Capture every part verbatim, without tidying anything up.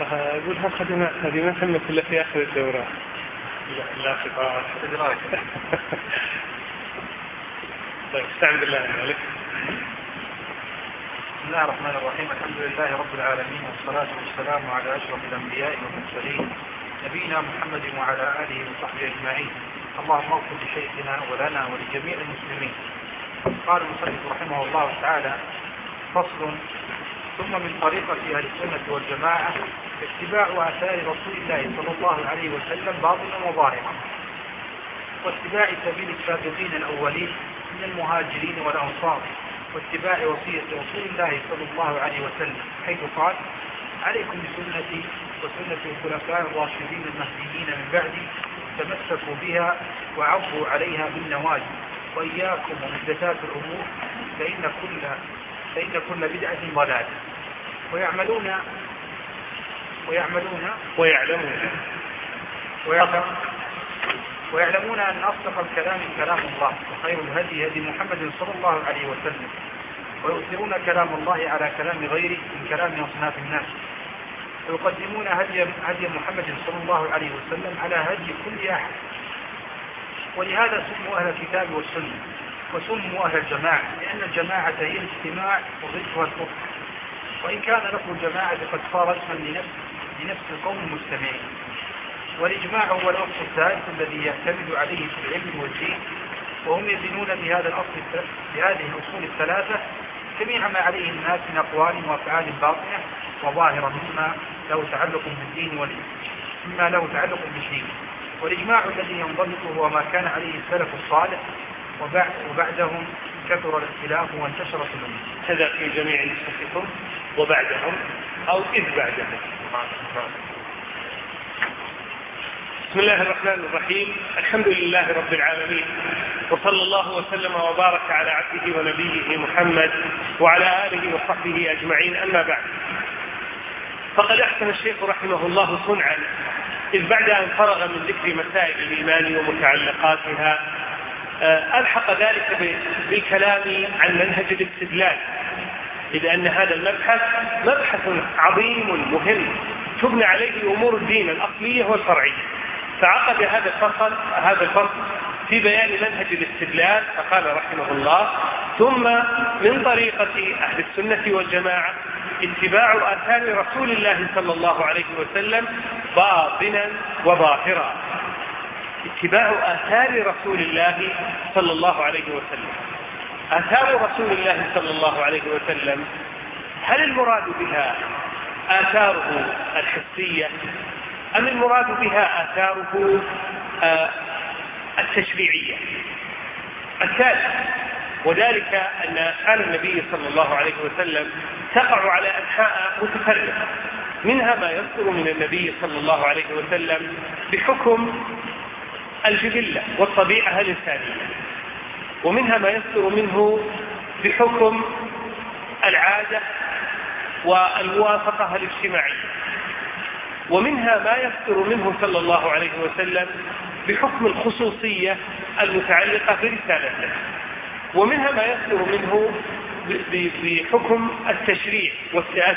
أقول ها خدمات هذه ما تمت إلا في آخر الدورة. لا خطاب استدراج. طيب استعن بالله عليك. بسم الله الرحمن الرحيم. الحمد لله رب العالمين، والصلاة والسلام على أشرف الأنبياء والمرسلين نبينا محمد وعلى آله وصحبه أجمعين. اللهم اغفر لشيخنا ولنا ولجميع المسلمين. قال المصنف رحمه الله تعالى: فصل. ثم من طريقة أهل السنة والجماعة اتباع آثار رسول الله صلى الله عليه وسلم باطنا وظاهرا، واتباع سبيل السابقين الأولين من المهاجرين والأنصار، واتباع وصية رسول الله صلى الله عليه وسلم حيث قال: عليكم بسنتي وسنة الخلفاء الراشدين المهديين من بعدي، تمسكوا بها وعضوا عليها بالنواجذ، وإياكم ومحدثات الأمور فإن كل فإن كل بدعة ضلالة. ويعملون ويعملون ويعلمون ويعلمون ويعلمون أن أصدق الكلام كلام الله، وخير الهدي هدي محمد صلى الله عليه وسلم، ويؤثرون كلام الله على كلام غيره من كلام أصناف الناس، ويقدمون هدي هدي محمد صلى الله عليه وسلم على هدي كل أحد. ولهذا سموا أهل الكتاب والسنة، وسموا أهل الجماعة، لأن الجماعة هي الاجتماع وضدها الفرق، وإن كان لفظ الجماعة قد صار اسما لنفس لنفس القوم المجتمعين. والإجماع هو الأصل الثالث الذي يعتمد عليه في العلم والدين، وهم يدينون بهذا الأصل بهذه الأصول الثلاثة جميع ما عليه الناس من أقوال وأفعال باطنة وظاهرة مما له تعلق بالدين مما له تعلق بالدين. والإجماع الذي ينضبط هو ما كان عليه السلف الصالح، وبعدهم كثر الاختلاف وانتشرت الأمة. هذا في جميع نسختكم وبعدهم أو إذ بعدهم. بسم الله الرحمن الرحيم. الحمد لله رب العالمين، وصلى الله وسلم وبارك على عبده ونبيه محمد وعلى آله وصحبه أجمعين. أما بعد، فقد أحسن الشيخ رحمه الله صنعا إذ بعد أن فرغ من ذكر مسائل الإيمان ومتعلقاتها ألحق ذلك بالكلام عن منهج الاستدلال، إذ أن هذا المبحث مبحث عظيم مهم تبنى عليه أمور الدين الأصلية والفرعية. فعقد هذا الفصل هذا الفصل في بيان منهج الاستدلال، فقال رحمه الله: ثم من طريقة أهل السنة والجماعة اتباع آثار رسول الله صلى الله عليه وسلم باطنا وظاهرا. اتباع آثار رسول الله صلى الله عليه وسلم. آثار رسول الله صلى الله عليه وسلم، هل المراد بها آثاره الحسية أم المراد بها آثاره آه التشريعية؟ الثالث، وذلك أن أفعال النبي صلى الله عليه وسلم تقع على أنحاء متفرقة، منها ما يصدر من النبي صلى الله عليه وسلم بحكم الجبلة والطبيعة الإنسانية، ومنها ما يصدر منه بحكم العادة والموافقة الاجتماعية، ومنها ما يصدر منه صلى الله عليه وسلم بحكم الخصوصية المتعلقة برسالته، ومنها ما يصدر منه بحكم التشريع والتأسي.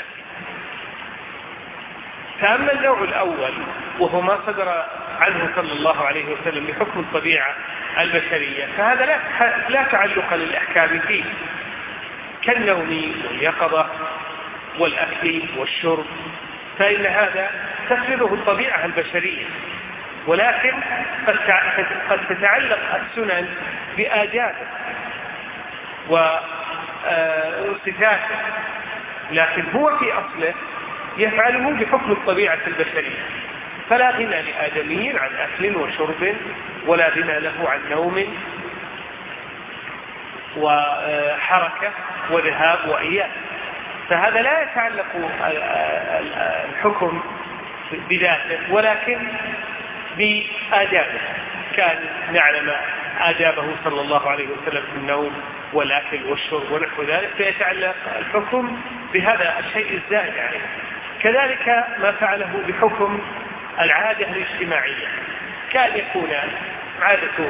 فأما النوع الأول وهو ما صدر عنه صلى الله عليه وسلم بحكم الطبيعة البشرية، فهذا لا لا تعلق للأحكام فيه، كالنوم واليقظة والأكل والشرب، فإن هذا تفرضه الطبيعة البشرية، ولكن قد تتعلق السنن بآدابه وصفاته، لكن هو في أصله يفعله بحكم الطبيعة البشرية، فلا غنى لآدمي عن أكل وشرب، ولا غنى له عن نوم وحركة وذهاب وإياب. فهذا لا يتعلق الحكم بذاته ولكن بآدابه، كان نعلم آدابه صلى الله عليه وسلم في النوم والأكل والشرب ونحو ذلك، فيتعلق الحكم بهذا الشيء الزائد عليه. كذلك ما فعله بحكم العادة الاجتماعية، كان يكون عادة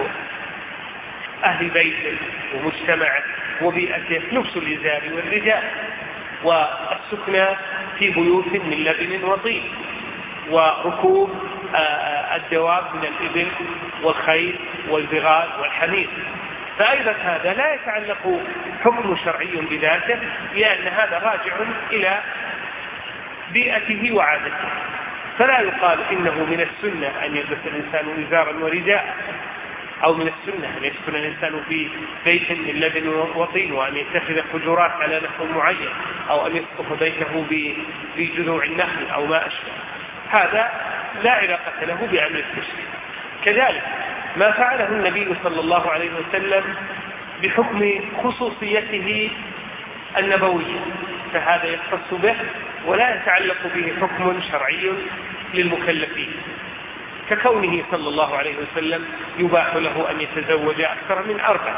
أهل بيته ومجتمعه وبيئته لبس الإزار والرداء، والسكنى في بيوت من لبن وطين، وركوب الدواب من الإبل والخيل والبغال والحمير. فأيضا هذا لا يتعلق حكم شرعي بذاته، لأن هذا راجع إلى بيئته وعادته، فلا يقال إنه من السنة أن يلبس الإنسان إزارا ورداء، أو من السنة أن يسكن الإنسان في بيت من لبن وطين، وأن يتخذ حجرات على نحو معين، أو أن يسقف بيته بجذوع النخل أو ما أشبه. هذا لا علاقة له بأمر التشريع. كذلك ما فعله النبي صلى الله عليه وسلم بحكم خصوصيته النبوية، فهذا يختص به ولا يتعلق به حكم شرعي للمكلفين، ككونه صلى الله عليه وسلم يباح له أن يتزوج أكثر من أربع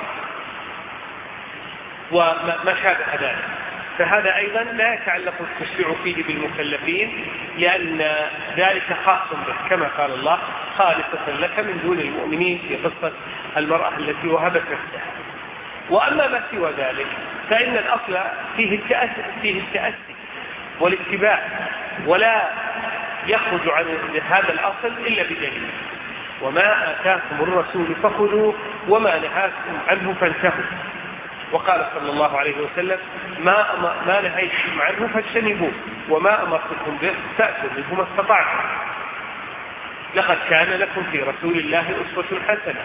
وما شابه ذلك، فهذا أيضا لا يتعلق التشريع فيه بالمكلفين، لأن ذلك خاص به، كما قال الله: خالصة لك من دون المؤمنين، في قصة المرأة التي وهبت نفسها. وأما ما سوى ذلك فإن الأصل فيه التأسي, فيه التأسي والاتباع، ولا يخرج عن هذا الأصل إلا بدليل. وما آتاكم الرسول فخذوه وما نهاكم عنه فانتهوا. وقال صلى الله عليه وسلم: ما ما نهيتكم عنه فاجتنبوه وما أمرتكم به فأتوا منه ما استطعتم. لقد كان لكم في رسول الله أسوة حسنة.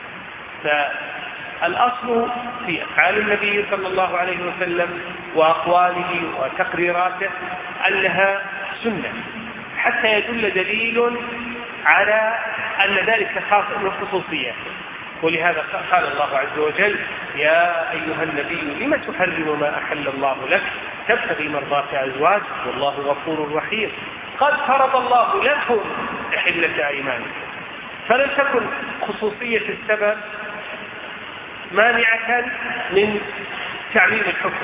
فالأصل في أفعال النبي صلى الله عليه وسلم وأقواله وتقريراته أنها سنة، حتى يدل دليل على أن ذلك خاص من خصوصياته. ولهذا قال الله عز وجل: يا أيها النبي لم تحرم ما أحل الله لك تبتغي مرضات أزواجك والله غفور رحيم قد فرض الله لكم تحلة أيمانكم. فلم تكن خصوصية السبب مانعة من تعميم الحكم،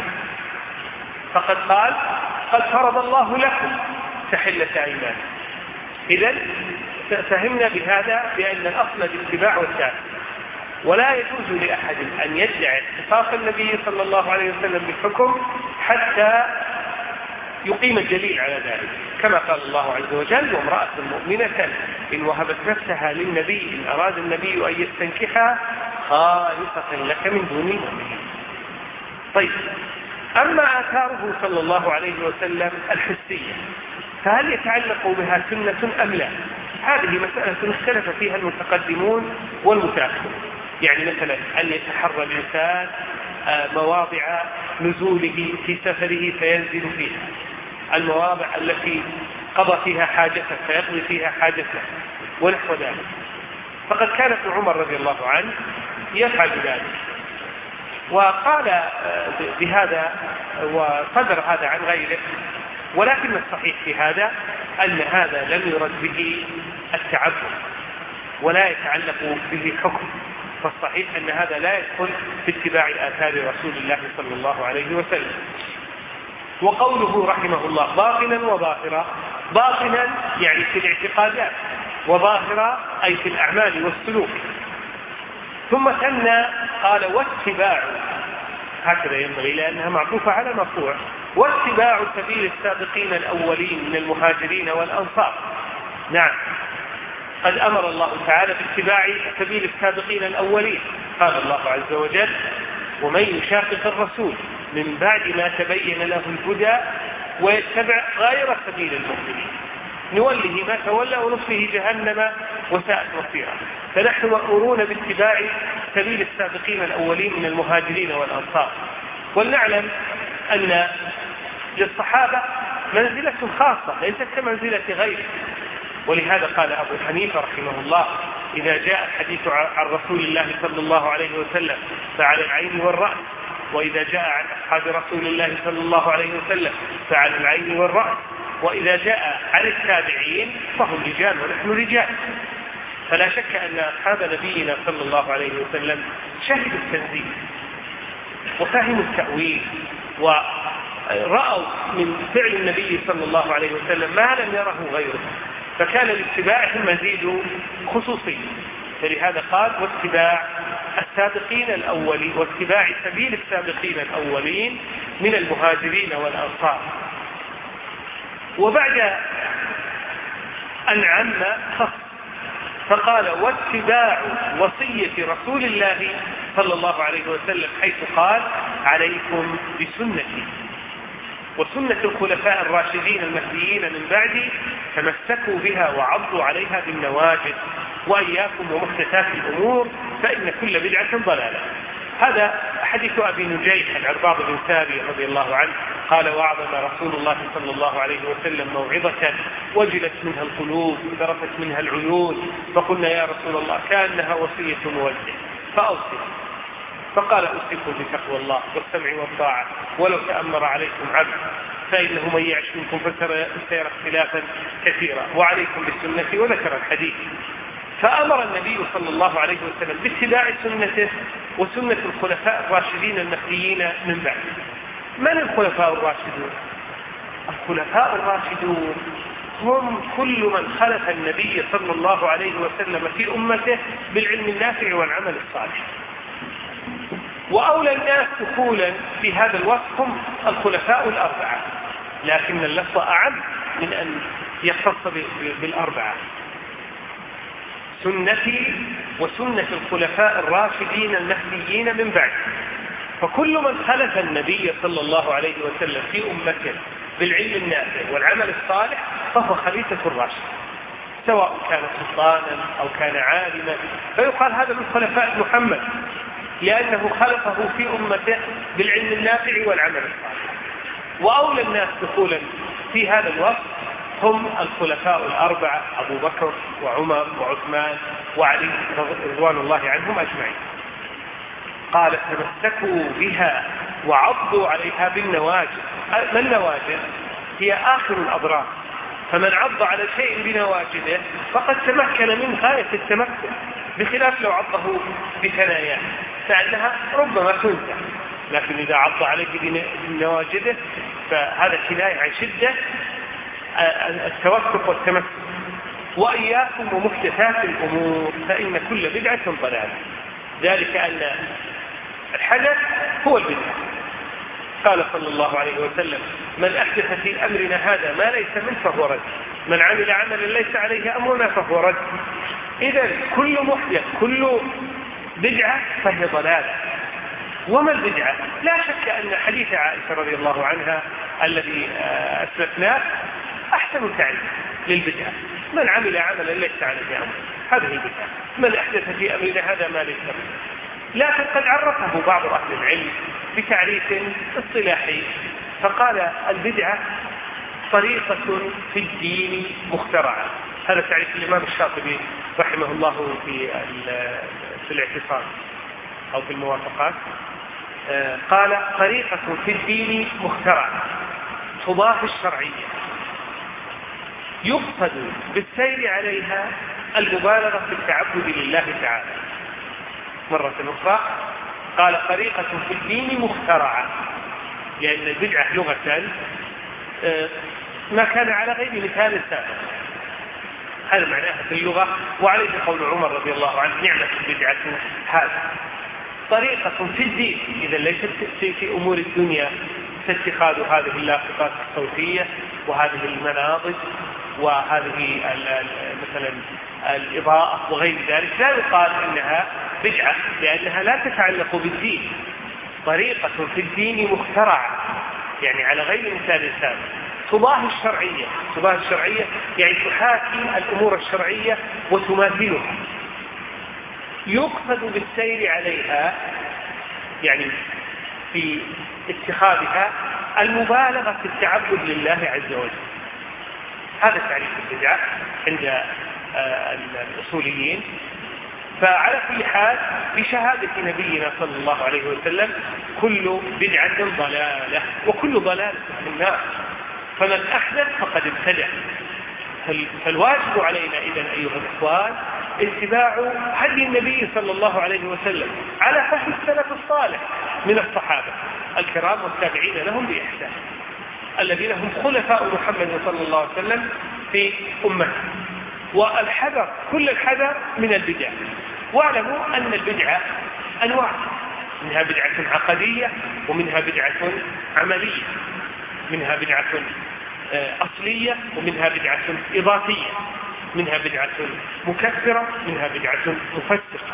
فقد قال: قد فرض الله لكم تحلة أيمانكم. إذن فهمنا بهذا بأن الأصل الاتباع والتابع، ولا يجوز لأحد أن يدعي اختصاص النبي صلى الله عليه وسلم بالحكم حتى يقيم الدليل على ذلك، كما قال الله عز وجل: وامرأة مؤمنة إن وهبت نفسها للنبي إن أراد النبي أن يستنكحها خالصة لك من دون المؤمنين. طيب، أما آثاره صلى الله عليه وسلم الحسية فهل يتعلق بها سنة أم لا؟ هذه مسألة اختلف فيها المتقدمون والمتأخرون. يعني مثلا أن يتحرى الإنسان مواضع نزوله في سفره فينزل فيها، المواضع التي قضى فيها حاجته فيقضي فيها حاجته ونحو ذلك. فقد كان ابن عمر رضي الله عنه يفعل ذلك، وقال بهذا وصدر هذا عن غيره. ولكن الصحيح في هذا أن هذا لم يرد به التعبد ولا يتعلق به حكم، فالصحيح أن هذا لا يدخل في اتباع آثار رسول الله صلى الله عليه وسلم. وقوله رحمه الله باطنا وظاهرا، باطنا يعني في الاعتقادات، وظاهرا أي في الأعمال والسلوك. ثم ثنى قال: واتباع، هكذا ينبغي لأنها معطوفة على مرفوع، واتباع سبيل السابقين الأولين من المهاجرين والأنصار. نعم، قد أمر الله تعالى باتباع سبيل السابقين الأولين. قال الله عز وجل: ومن يشاقق الرسول من بعد ما تبين له الهدى ويتبع غير سبيل المؤمنين نوله ما تولى ونصله جهنم وساءت مصيرا. فنحن مأمورون باتباع سبيل السابقين الأولين من المهاجرين والأنصار. ولنعلم أن للصحابة منزلة خاصة ليست كمنزلة غيره، ولهذا قال أبو حنيفة رحمه الله: إذا جاء الحديث عن رسول الله صلى الله عليه وسلم فعلى العين والرأس، وإذا جاء عن أصحاب رسول الله صلى الله عليه وسلم فعلى العين والرأس، وإذا جاء عن التابعين فهم رجال ونحن رجال. فلا شك أن أصحاب نبينا صلى الله عليه وسلم شهدوا التنزيل وفهموا التأويل ورأوا من فعل النبي صلى الله عليه وسلم ما لم يره غيره، فكان لاتباعهم مزيد خصوصي. فلهذا قال: واتباع السابقين الأولين، واتباع سبيل السابقين الأولين من المهاجرين والأنصار. وبعد أن عم خص فقال: واتباع وصية رسول الله صلى الله عليه وسلم، حيث قال: عليكم بسنتي وسنة الخلفاء الراشدين المهديين من بعدي، تمسكوا بها وعضوا عليها بالنواجذ، وإياكم ومحدثات الأمور فإن كل بدعة ضلالة. هذا حديث أبي نجيح العرباض بن ثابت رضي الله عنه قال: وأعظم رسول الله صلى الله عليه وسلم موعظة وجلت منها القلوب وذرفت منها العيون، فقلنا: يا رسول الله كأنها وصية موجه فأوصي. فقال: أوصيكم بتقوى الله والسمع والطاعة ولو تأمر عليكم عبد، فإنه من يعش منكم فسيرى اختلافا كثيرا، وعليكم بالسنة. وذكر الحديث. فأمر النبي صلى الله عليه وسلم باتباع سنته وسنة الخلفاء الراشدين المهديين من بعد. من الخلفاء الراشدون؟ الخلفاء الراشدون هم كل من خلف النبي صلى الله عليه وسلم في أمته بالعلم النافع والعمل الصالح. وأولى الناس دخولا في هذا الوصف هم الخلفاء الأربعة، لكن اللفظ أعم من أن يختص بالأربعة: سنتي وسنة الخلفاء الراشدين المهديين من بعد. فكل من خلف النبي صلى الله عليه وسلم في أمته بالعلم النافع والعمل الصالح فهو خليفة الراشد، سواء كان سلطانا أو كان عالما، فيقال هذا من خلفاء محمد لأنه خلفه في أمته بالعلم النافع والعمل الصالح. وأولى الناس دخولا في هذا الوصف هم الخلفاء الأربعة: أبو بكر وعمر وعثمان وعلي رضوان الله عنهم أجمعين. قال: تمسكوا بها وعضوا عليها بالنواجذ. ما النواجذ؟ هي آخر الأضرار، فمن عض على شيء بنواجذه فقد تمكن من غاية التمكن، بخلاف لو عضه بثناياه فإنها ربما تنزع، لكن إذا عض عليه بنواجذه فهذا كناية عن شدة التوثق والتمسك. وإياكم ومحدثات الأمور فإن كل بدعة ضلالة. ذلك أن الحدث هو البدعة. قال صلى الله عليه وسلم: من أحدث في أمرنا هذا ما ليس منه فهو رد، من عمل عملا ليس عليه أمرنا فهو رد. إذن كل محدث كل بدعة فهي ضلالة. وما البدعة؟ لا شك أن حديث عائشة رضي الله عنها الذي أسلفناه أحسن تعريف للبدعة: من عمل عملا ليس عليه أمر، هذه البدعة. من أحدث في أمرنا هذا ما ليس منه. لكن قد عرفه بعض أهل العلم بتعريف اصطلاحي، فقال: البدعة طريقة في الدين مخترعة. هذا تعريف الإمام الشاطبي رحمه الله في في الاعتصام أو في الموافقات. قال: طريقة في الدين مخترعة تضاهي الشرعية، يقصد بالسير عليها المبالغة في التعبد لله تعالى. مرة أخرى قال: طريقة في الدين مخترعة، لأن البدعة لغة ما كان على غير مثال سابق، هذا معناها في اللغة. وعليه قول عمر رضي الله عنه: نعمة البدعة هذا. طريقة في الدين إذا ليست في أمور الدنيا كاتخاذ هذه اللافتات الصوتية وهذه المناظر وهذه مثلا الإضاءة وغير ذلك، لا يقال إنها بدعة لأنها لا تتعلق بالدين. طريقة في الدين مخترعة يعني على غير مثال سابق، تضاهي الشرعية. تضاهي الشرعية يعني تحاكي الأمور الشرعية وتماثلها. يقصد بالسير عليها يعني في اتخاذها المبالغة في التعبد لله عز وجل. هذا تعريف البدعة عند الأصوليين. فعلى كل حال بشهادة نبينا صلى الله عليه وسلم كل بدعة ضلالة وكل ضلالة في النار، فمن أحدث فقد ابتدع. فالواجب علينا إذن أيها الإخوان اتباع هدي النبي صلى الله عليه وسلم على فهم السلف الصالح من الصحابة الكرام والتابعين لهم بإحسان، الذين هم خلفاء محمد صلى الله عليه وسلم في أمته. والحذر كل الحذر من البدع. واعلموا أن البدعة أنواع، منها بدعة عقدية ومنها بدعة عملية، منها بدعة أصلية ومنها بدعة إضافية، منها بدعة مكفرة منها بدعة مفسقة،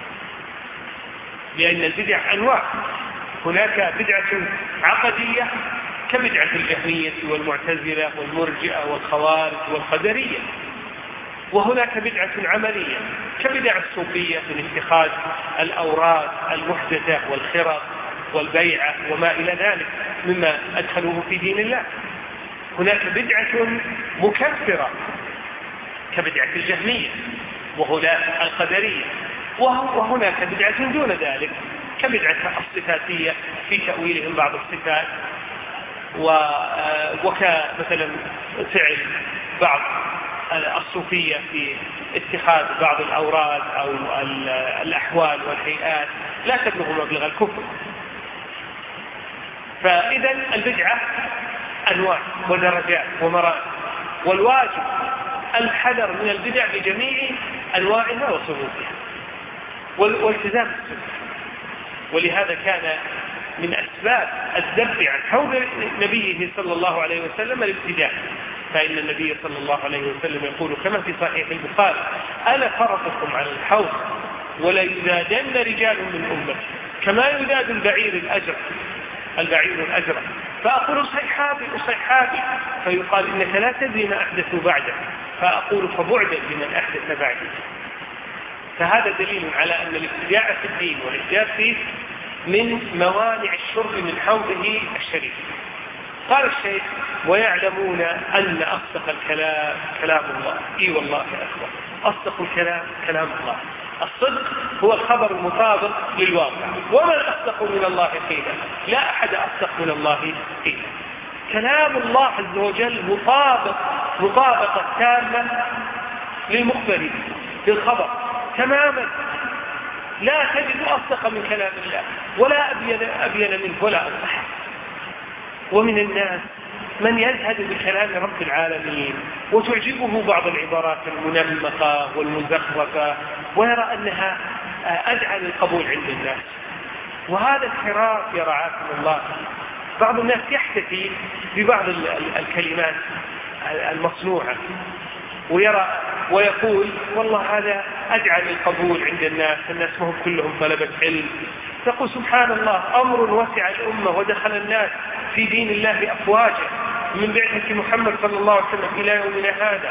لأن البدع أنواع. هناك بدعة عقدية كبدعة الجهمية والمعتزلة والمرجئة والخوارج والقدرية، وهناك بدعة عملية كبدع الصوفية من اتخاذ الأوراد المحدثة والخرق والبيعة وما إلى ذلك مما أدخلوه في دين الله. هناك بدعة مكفرة كبدعة الجهمية وهؤلاء القدرية، وهناك بدعة دون ذلك كبدعة الصفاتية في تأويلهم بعض الصفات، وكمثلا فعل بعض الصوفية في اتخاذ بعض الأوراد أو الأحوال والهيئات لا تبلغ مبلغ الكفر. فإذا البدعة أنواع ودرجات ومراتب، والواجب الحذر من البدع بجميع أنواعها وصنوفها والالتزام بالسنة. ولهذا كان من أسباب الذب عن حوض نبيه صلى الله عليه وسلم الابتداع، فإن النبي صلى الله عليه وسلم يقول كما في صحيح البخاري: أنا فرطكم على الحوض ولا يزادن رجال من أمتي كما يزاد البعير الأجر البعير الأجر فأقول صيحابي صيحابي، فيقال إنك لا تدري ما أحدثوا بعدك، فأقول فبعدا لمن أحدث بعدك. فهذا دليل على أن الابتداع في الدين والإحداث فيه من موانع الشرب من حوضه الشريف. قال الشيخ: ويعلمون أن أصدق الكلام كلام الله. إي والله يا أخوة، أصدق الكلام كلام الله. الصدق هو الخبر المطابق للواقع، ومن أصدق من الله قيلا؟ لا أحد أصدق من الله قيلا. كلام الله عز وجل مطابق مطابقة تامة للمخبر للخبر تماما، لا تجد أصدق من كلام الله ولا أبين, أبين منه ولا أصح. ومن الناس من يزهد بكلام رب العالمين وتعجبه بعض العبارات المنمقة والمزخرفة ويرى أنها أدعى للقبول عند الناس، وهذا انحراف يا رعاكم الله. بعض الناس يحتفي ببعض الكلمات المصنوعة ويرى ويقول والله هذا أدعى للقبول عند الناس، الناس ما هم كلهم طلبة علم. تقول سبحان الله، أمر وسع الأمة ودخل الناس في دين الله أفواجا من بعثة محمد صلى الله عليه وسلم إلى يومنا هذا،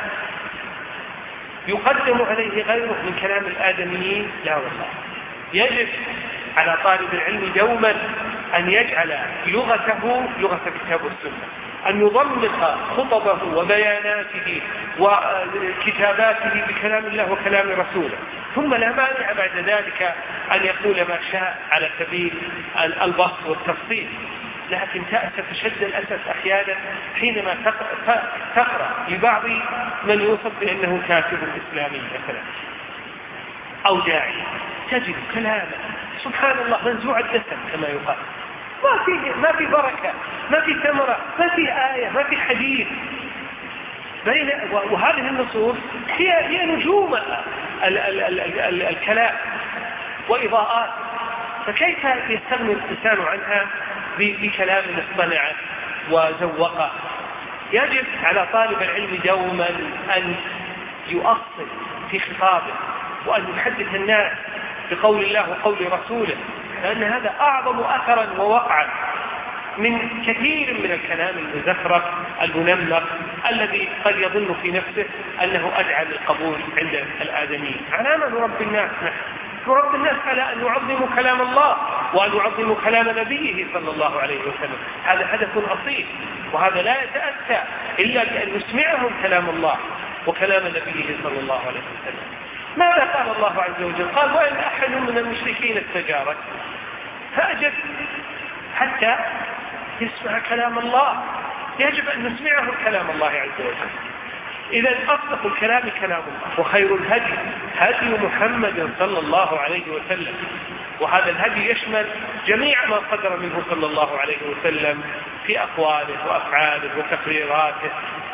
يقدم عليه غيره من كلام الآدميين؟ لا والله. يجب على طالب العلم دوما أن يجعل لغته لغة الكتاب والسنة، أن يضمن خطبه وبياناته وكتاباته بكلام الله وكلام رسوله، ثم لا مانع بعد ذلك أن يقول ما شاء على سبيل البسط والتفصيل. لكن تأسف شد الأسف أحيانا حينما تقرأ لبعض من يوصف بأنه كاتب إسلامي مثلا أو داعي، تجد كلاما سبحان الله منزوع الدسم كما يقال، ما في ما في بركة، ما في ثمرة، ما في آية، ما في حديث بين. وهذه النصوص هي هي نجوم ال ال ال ال ال الكلام وإضاءات، فكيف يستغني الإنسان عنها بكلام اصطنعه وزوقه؟ يجب على طالب العلم دوما أن يؤصل في خطابه وأن يحدث الناس بقول الله وقول رسوله، لأن هذا أعظم أثرا ووقعا من كثير من الكلام المزخرف المنمق الذي قد يظن في نفسه أنه أدعى للقبول عند الآدمين. على ما نربي الناس نحن؟ نربي الناس على أن يعظموا كلام الله وأن يعظموا كلام نبيه صلى الله عليه وسلم. هذا هدف أصيل، وهذا لا يتأتى إلا بأن نسمعهم كلام الله وكلام نبيه صلى الله عليه وسلم. ماذا قال الله عز وجل؟ قال: وإن أحد من المشركين استجارك فأجب حتى يسمع كلام الله. يجب أن نسمعه كلام الله عز وجل. إذا أصدق الكلام كلام الله، وخير الهدي هدي محمد صلى الله عليه وسلم، وهذا الهدي يشمل جميع ما قدر منه صلى الله عليه وسلم في أقواله وأفعاله وتقريراته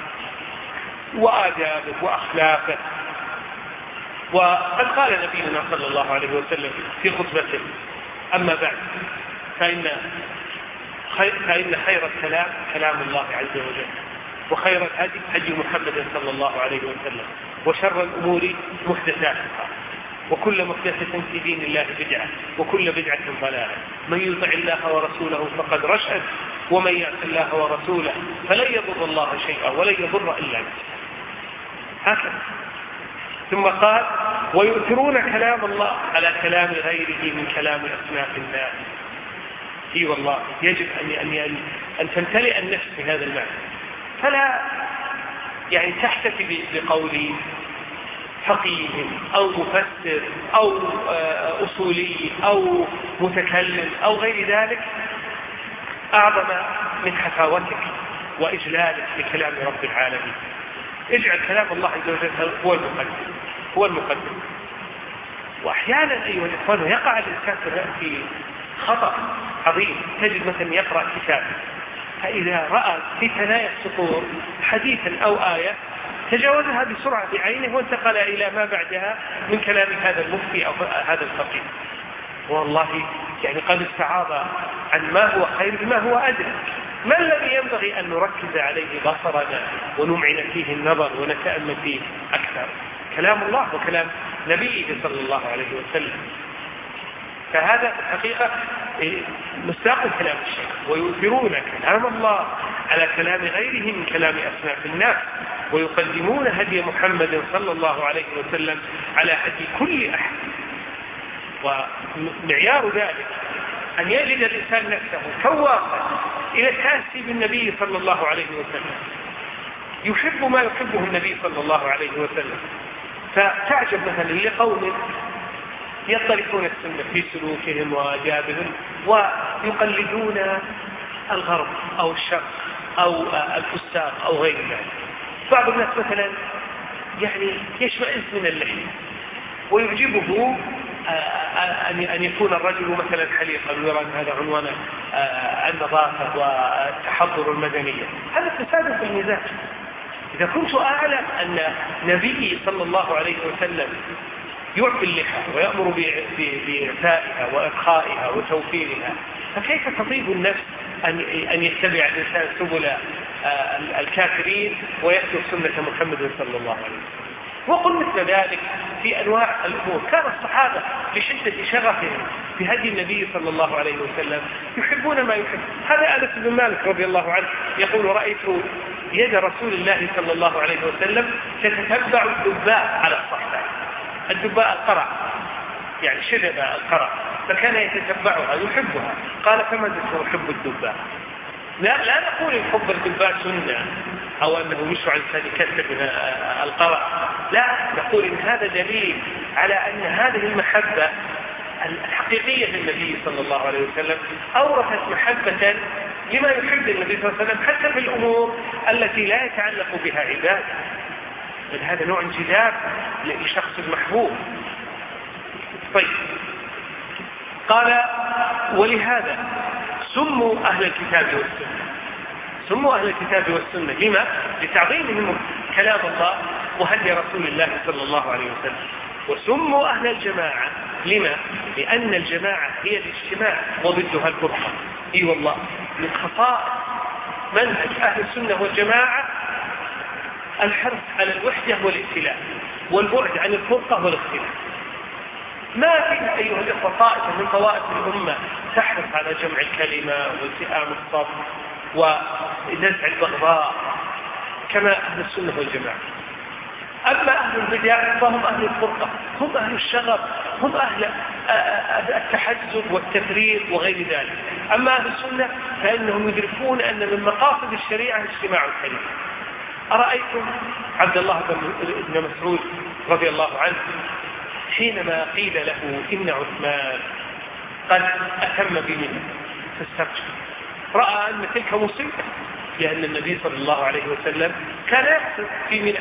وآدابه وأخلاقه. وقد قال نبينا صلى الله عليه وسلم في خطبته: أما بعد فإن خير, فإن خير الكلام كلام الله عز وجل، وخير الهدي هدي محمد صلى الله عليه وسلم، وشر الأمور محدثاتها، وكل محدثة في دين الله بدعة، وكل بدعة ضلالة. من يطع الله ورسوله فقد رشد، ومن يعص الله ورسوله فلن يضر الله شيئا ولن يضر إلا نفسه. هكذا. ثم قال: ويؤثرون كلام الله على كلام غيره من كلام أصناف الناس. اي والله يجب أن أن أن تمتلئ النفس بهذا المعنى، فلا يعني تحتفي بقول فقيه أو مفسر أو أصولي أو متكلم أو غير ذلك أعظم من حفاوتك وإجلالك لكلام رب العالمين. اجعل كلام الله عز وجل هو المقدم هو المقدم. وأحيانا أيها الإخوان يقع الإنسان في خطأ عظيم. تجد مثلا يقرأ كتاب، فإذا رأى في ثنايا السطور حديثا أو آية تجاوزها بسرعة بعينه وانتقل إلى ما بعدها من كلام هذا المفتي أو هذا الفقيه. والله يعني قد استعاض عن ما هو خير بما هو أدنى. ما الذي ينبغي أن نركز عليه بصرنا ونمعن فيه النظر ونتأمل فيه أكثر؟ كلام الله وكلام نبيه صلى الله عليه وسلم. فهذا في الحقيقة مصداق كلام الشيخ: ويؤثرون كلام الله على كلام غيره من كلام أصناف الناس، ويقدمون هدي محمد صلى الله عليه وسلم على هدي كل أحد. ومعيار ذلك أن يجد الإنسان نفسه شواقا إلى التأسي بالنبي صلى الله عليه وسلم، يحب ما يحبه النبي صلى الله عليه وسلم. فتعجب مثلا لقوم يطرحون السنة في سلوكهم وآدابهم ويقلدون الغرب أو الشرق أو الفساق أو غير ذلك. بعض الناس مثلا يعني يشمئز من اللحية ويعجبه أن يكون الرجل مثلا حليقا، ويرى أن هذا عنوان النظافة والتحضر المدنية. هذا فساد في المزاج. إذا كنت أعلم أن نبي صلى الله عليه وسلم يعفي اللحى ويأمر بإعفائها وإرخائها وتوفيرها، فكيف تطيب النفس أن يتبع الإنسان سبل الكافرين ويترك سنة محمد صلى الله عليه وسلم؟ وقل مثل ذلك في أنواع الأمور. كان الصحابة لشدة شغفهم في هدي النبي صلى الله عليه وسلم يحبون ما يحب. هذا أنس بن مالك رضي الله عنه يقول: رأيت يد رسول الله صلى الله عليه وسلم تتتبع الدباء على الصحبة. الدباء القرع، يعني شذب القرع، فكان يتتبعها يحبها. قال: فما زلت أحب الدباء. لا, لا نقول الحب الدباء سنة أو أنه يشرع الإنسان يكثر من القرع، لا، نقول إن هذا دليل على أن هذه المحبة الحقيقية للنبي صلى الله عليه وسلم أورثت محبة لما يحب النبي صلى الله عليه وسلم حتى في الأمور التي لا يتعلق بها عبادة. هذا نوع انجذاب لشخص المحبوب. طيب، قال: ولهذا سموا أهل الكتاب والسنة. سموا أهل الكتاب والسنة لما؟ لتعظيمهم كلام الله وهدي رسول الله صلى الله عليه وسلم. وسموا أهل الجماعة لما؟ لأن الجماعة هي الاجتماع وضدها الفرقة. اي والله من خصائص منهج أهل السنة والجماعة الحرص على الوحدة والائتلاف والبعد عن الفرقة والاختلاف. ما في أيها الأخوة طائفة من طوائف الأمة تحرص على جمع الكلمة والتئام الصف ونزع البغضاء كما أهل السنة والجماعة. أما أهل البدع فهم أهل الفرقة، هم أهل الشغب، هم أهل التحزب والتفريط وغير ذلك. أما أهل السنة فإنهم يدركون أن من مقاصد الشريعة اجتماع الكلمة. أرأيتم عبد الله بن مسعود رضي الله عنه حينما قيل له إن عثمان قد أتم بمنى في السرج، رأى أن تلك مصيبة، لأن النبي صلى الله عليه وسلم كان يقصد في منى،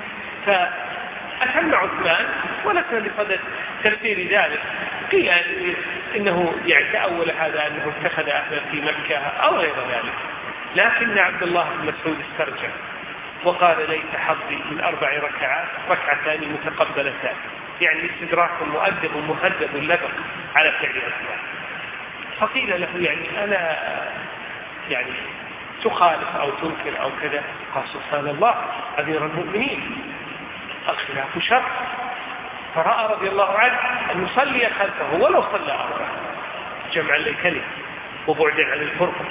فأتم عثمان. ولسنا بصدد تفسير ذلك. قيل إنه يعني تأول هذا أنه اتخذ أهلا في مكة أو غير ذلك، لكن عبد الله بن مسعود استرجع وقال: ليت حظي من أربع ركعات ركعتان متقبلتان، يعني استدراك مؤدب مهذب لبق على فعل عثمان. فقيل له يعني أنا يعني تخالف أو تنكر أو كذا؟ قال سبحان الله أمير المؤمنين الخلاف شر، فرأى رضي الله عنه أن يصلي خلفه ولو صلى أربعة جمعا للكلمة وبعدا عن الفرقة.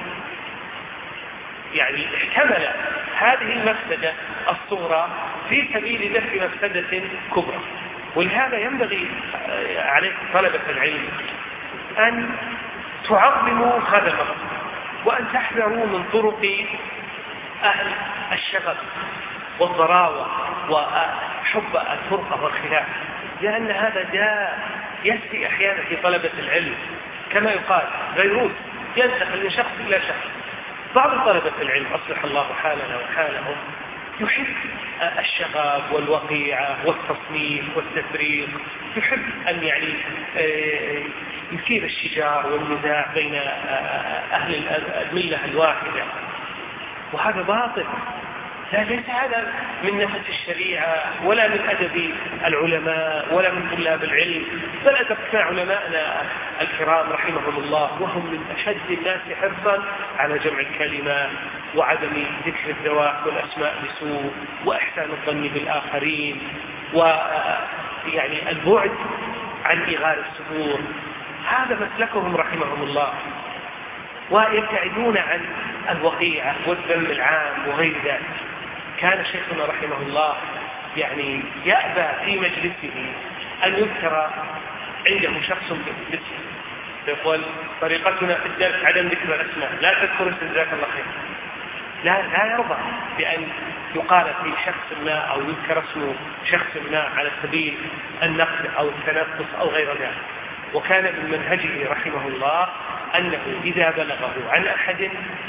يعني احتمل هذه المفسدة الصغرى في سبيل دفع مفسدة كبرى. ولهذا ينبغي عليكم طلبة العلم أن تعظموا هذا المقصد، وأن تحذروا من طرق أهل الشغب والضراوة وحب الفرقة والخلاف، لأن هذا جاء يسري أحيانا في طلبة العلم كما يقال غيروس، ينتقل من شخص إلى شخص. بعض طلبة العلم أصلح الله حالنا وحالهم يحب الشغب والوقيعة والتصنيف والتفريق، يحب أن يعني يثير الشجار والنزاع بين أهل الملة الواحدة، وهذا باطل. لا، ليس هذا من نفس الشريعة ولا من أدب العلماء ولا من طلاب العلم، بل أدبنا علماءنا الكرام رحمهم الله، وهم من أشد الناس حرصا على جمع الكلمة وعدم ذكر الذوات والأسماء بسوء وإحسان الظن بالآخرين، ويعني البعد عن إغار الصدور. هذا مسلكهم رحمهم الله، ويبتعدون عن الوقيعة والذم العام وغير ذلك. كان شيخنا رحمه الله يعني يأبى في مجلسه أن يذكر عنده شخص باسمه، يقول طريقتنا في الدرس عدم ذكر الأسماء، لا تذكر اسم جزاك الله خير. لا لا يرضى بأن يقال في شخص ما أو يذكر اسمه شخص ما على سبيل النقد أو التنقص أو غير ذلك. وكان من منهجه رحمه الله أنه إذا بلغه عن أحد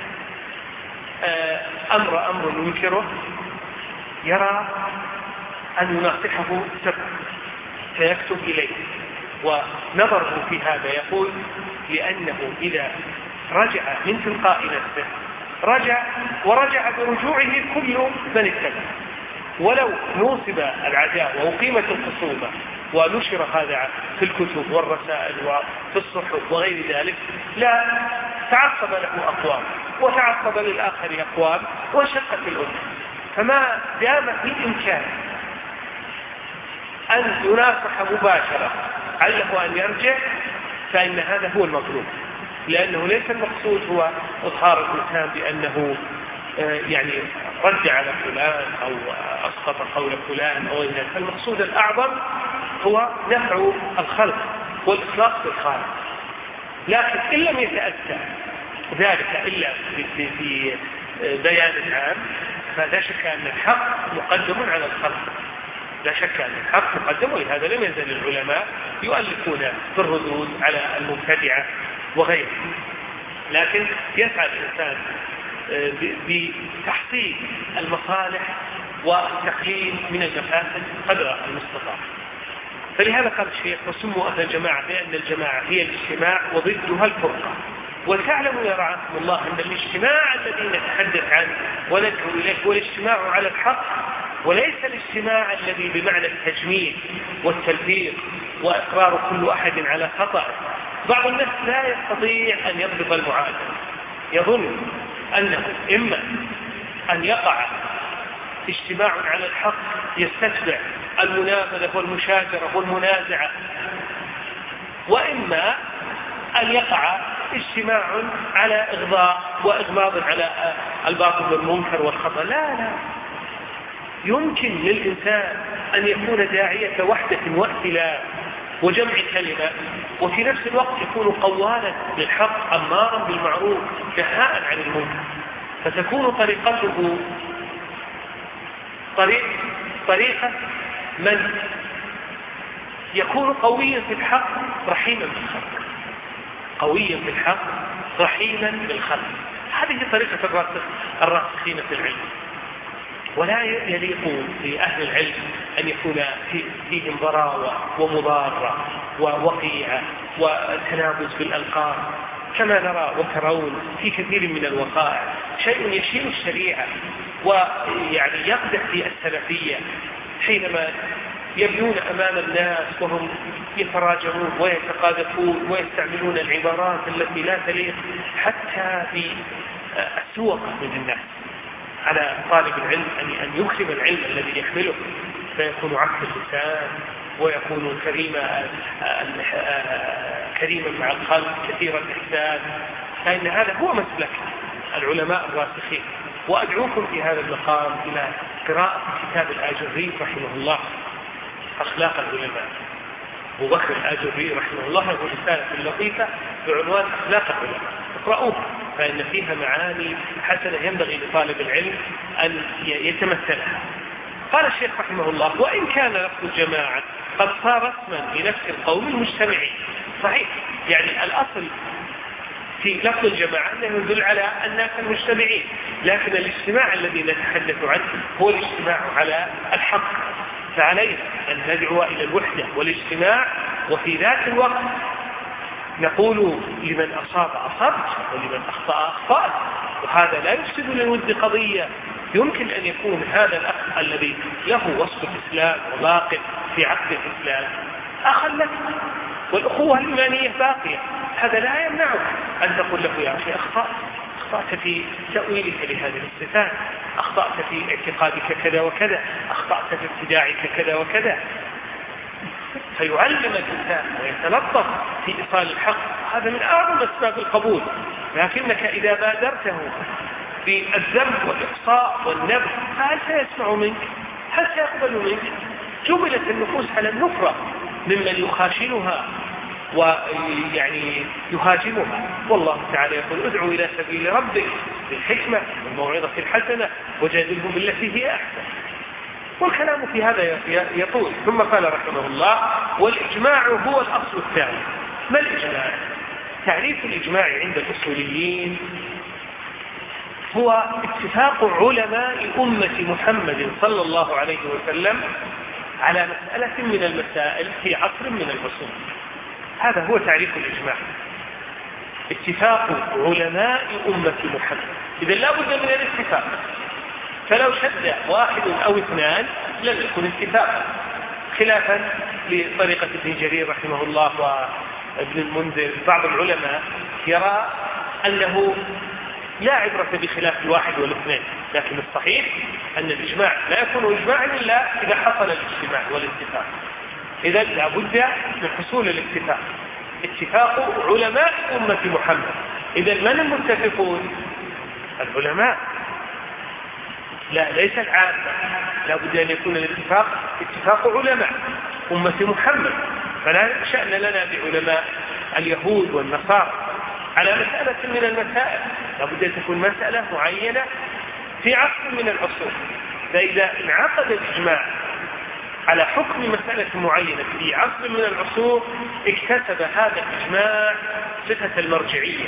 أمر أمر ينكره يرى أن يناصحه سبب فيكتب إليه. ونظره في هذا يقول لأنه إذا رجع من تلقاء نفسه رجع ورجع برجوعه كل من اتبع، ولو نوصب العداء وقيمة الخصومة ونشر هذا في الكتب والرسائل وفي الصحف وغير ذلك، لا تعصب له أقوام وتعصب للآخر أقوام وشقت الأمة. فما دام في الإمكان أن يناصح مباشرة علّه أن يرجع فإن هذا هو المطلوب، لأنه ليس المقصود هو إظهار الإنسان بأنه يعني رد على فلان أو أسقط قول فلان أو غيره. المقصود الأعظم هو نفع الخلق والإخلاص بالخالق. لكن إن لم يتأتى ذلك إلا في بيان عام فلا شك أن الحق مقدم على الخلق، لا شك أن الحق مقدم، ولهذا لم يزل العلماء يؤلفون في الردود على المبتدعة وغيره. لكن يسعى الإنسان بتحصيل المصالح والتقليل من المفاسد قدر المستطاع. فلهذا قال الشيخ وسموا أهل الجماعة بأن الجماعة هي الاجتماع وضدها الفرقة. وتعلموا يا رعاكم الله أن الاجتماع الذي نتحدث عنه وندعو إليه هو الاجتماع على الحق، وليس الاجتماع الذي بمعنى التجميل والتلفيق وإقرار كل أحد على خطأ. بعض الناس لا يستطيع أن يضرب المعادلة، يظن أنه إما أن يقع اجتماع على الحق يستتبع المنابذة والمشاجرة والمنازعة، وإما أن يقع اجتماع على إغضاء وإغماض على الباطل والمنكر والخطأ. لا لا يمكن للإنسان أن يكون داعية وحدة وائتلاف وجمع كلمة، وفي نفس الوقت يكون قوالا للحق أمارا بالمعروف نهاء عن المنكر، فتكون طريقته طريق طريقة من يكون قويا في الحق رحيما بالخلق، قويا في الحق رحيما بالخلق. هذه طريقة الراسخين في العلم. ولا يليق لأهل العلم أن يكون فيهم ضراوة ومضارة ووقيعة وتنابز بالألقاب كما نرى وترون في كثير من الوقائع، شيء يشين الشريعة ويعني يقدح في السلفية حينما يبنون أمام الناس وهم يتراجعون ويتقاذفون ويستعملون العبارات التي لا تليق حتى في السوق من الناس على طالب العلم أن يكرم العلم الذي يحمله، فيكون عفو اللسان ويكون كريما كريما مع الخلق كثير الإحسان، فإن هذا هو مسلك العلماء الراسخين. وأدعوكم في هذا المقام إلى قراءة كتاب الآجري رحمه الله أخلاق العلماء. أبو بكر الآجري رحمه الله له رسالة لطيفة بعنوان أخلاق العلماء، اقرأوها فإن فيها معاني حسنة ينبغي لطالب العلم أن يتمثلها. قال الشيخ رحمه الله: وإن كان لفظ الجماعة قد صار اسما لنفس القوم المجتمعين. صحيح، يعني الأصل في لفظ الجماعة أنه يدل على الناس المجتمعين، لكن الاجتماع الذي نتحدث عنه هو الاجتماع على الحق، فعلينا أن ندعو إلى الوحدة والاجتماع، وفي ذات الوقت نقول لمن أصاب أصبت ولمن أخطأ أخطأت، وهذا لا يفسد للود قضية. يمكن أن يكون هذا الأخ الذي له وصف الإسلام وباق في عقد الإسلام أخا لك، والأخوة الإيمانية باقية، هذا لا يمنعك أن تقول له: يا أخي أخطأت أخطأت في تأويلك لهذه الصفات، أخطأت في اعتقادك كذا وكذا، أخطأت في ابتداعك كذا وكذا، فيعلم الإنسان ويتلطف في إيصال الحق. هذا من أعظم أسباب القبول. لكنك إذا بادرته بالذنب والإقصاء والنبذ فهل سيسمع منك؟ هل سيقبل منك؟ جبلت النفوس على النفرة ممن يخاشنها ويعني يهاجمها. والله تعالى يقول: ادعو إلى سبيل ربك بالحكمة والموعظة الحسنة وجادلهم بالتي هي أحسن. والكلام في هذا يطول. ثم قال رحمه الله: والإجماع هو الأصل الثاني. ما الإجماع؟ تعريف الإجماع عند الأصوليين هو اتفاق علماء أمة محمد صلى الله عليه وسلم على مسألة من المسائل في عصر من العصور. هذا هو تعريف الإجماع، اتفاق علماء أمة محمد. إذا لا بد من الاتفاق، فلو شد واحد أو اثنان لم يكن اتفاقا، خلافا لطريقة ابن جرير رحمه الله وابن المنذر. بعض العلماء يرى أنه لا عبرة بخلاف الواحد والاثنين، لكن الصحيح أن الإجماع لا يكون إجماعا إلا إذا حصل الاجتماع والاتفاق. إذا لا بد من حصول الاتفاق، اتفاق علماء أمة محمد. إذا من المتفقون؟ العلماء، لا ليس العامة. لا بد أن يكون الاتفاق اتفاق علماء أمة محمد. فلا شأن لنا بعلماء اليهود والنصارى على مسألة من المسائل، لا بد أن تكون مسألة معينة في عصر من العصور. فإذا انعقد الإجماع على حكم مسألة معينة في عصر من العصور اكتسب هذا الإجماع صفة المرجعية،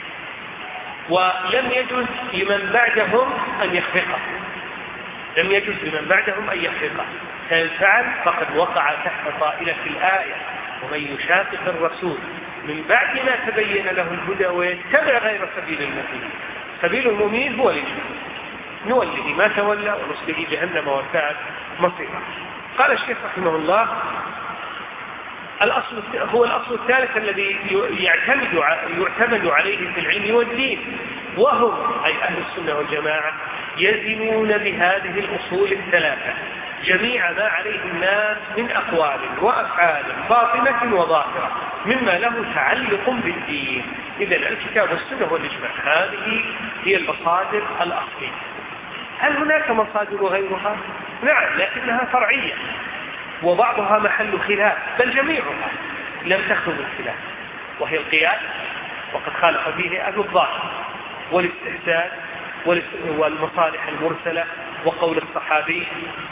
ولم يجوز لمن بعدهم أن يخرقه، لم يجوز لمن بعدهم أن يخرقه. فإن فعل فقد وقع تحت طائلة الآية: ومن يشاقق الرسول من بعد ما تبين له الهدى ويتبع غير سبيل المؤمنين. سبيل المؤمنين هو الإجماع، نوله ما تولى ونصله جهنم وساءت مصيره. قال الشيخ رحمه الله: الأصل هو الأصل الثالث الذي يعتمد يعتمد عليه في العلم والدين، وهم أي أهل السنة والجماعة يزنون بهذه الأصول الثلاثة جميع ما عليه الناس من أقوال وأفعال باطنة وظاهرة مما له تعلق بالدين. إذا الكتاب والسنة والإجماع هذه هي المصادر الأصلية. هل هناك مصادر غيرها؟ نعم، لكنها فرعية وبعضها محل خلاف، بل جميعها لم تخرج الخلاف، وهي القياس، وقد خالف فيه أهل الظاهر، والاستحسان والمصالح المرسلة، وقول الصحابي،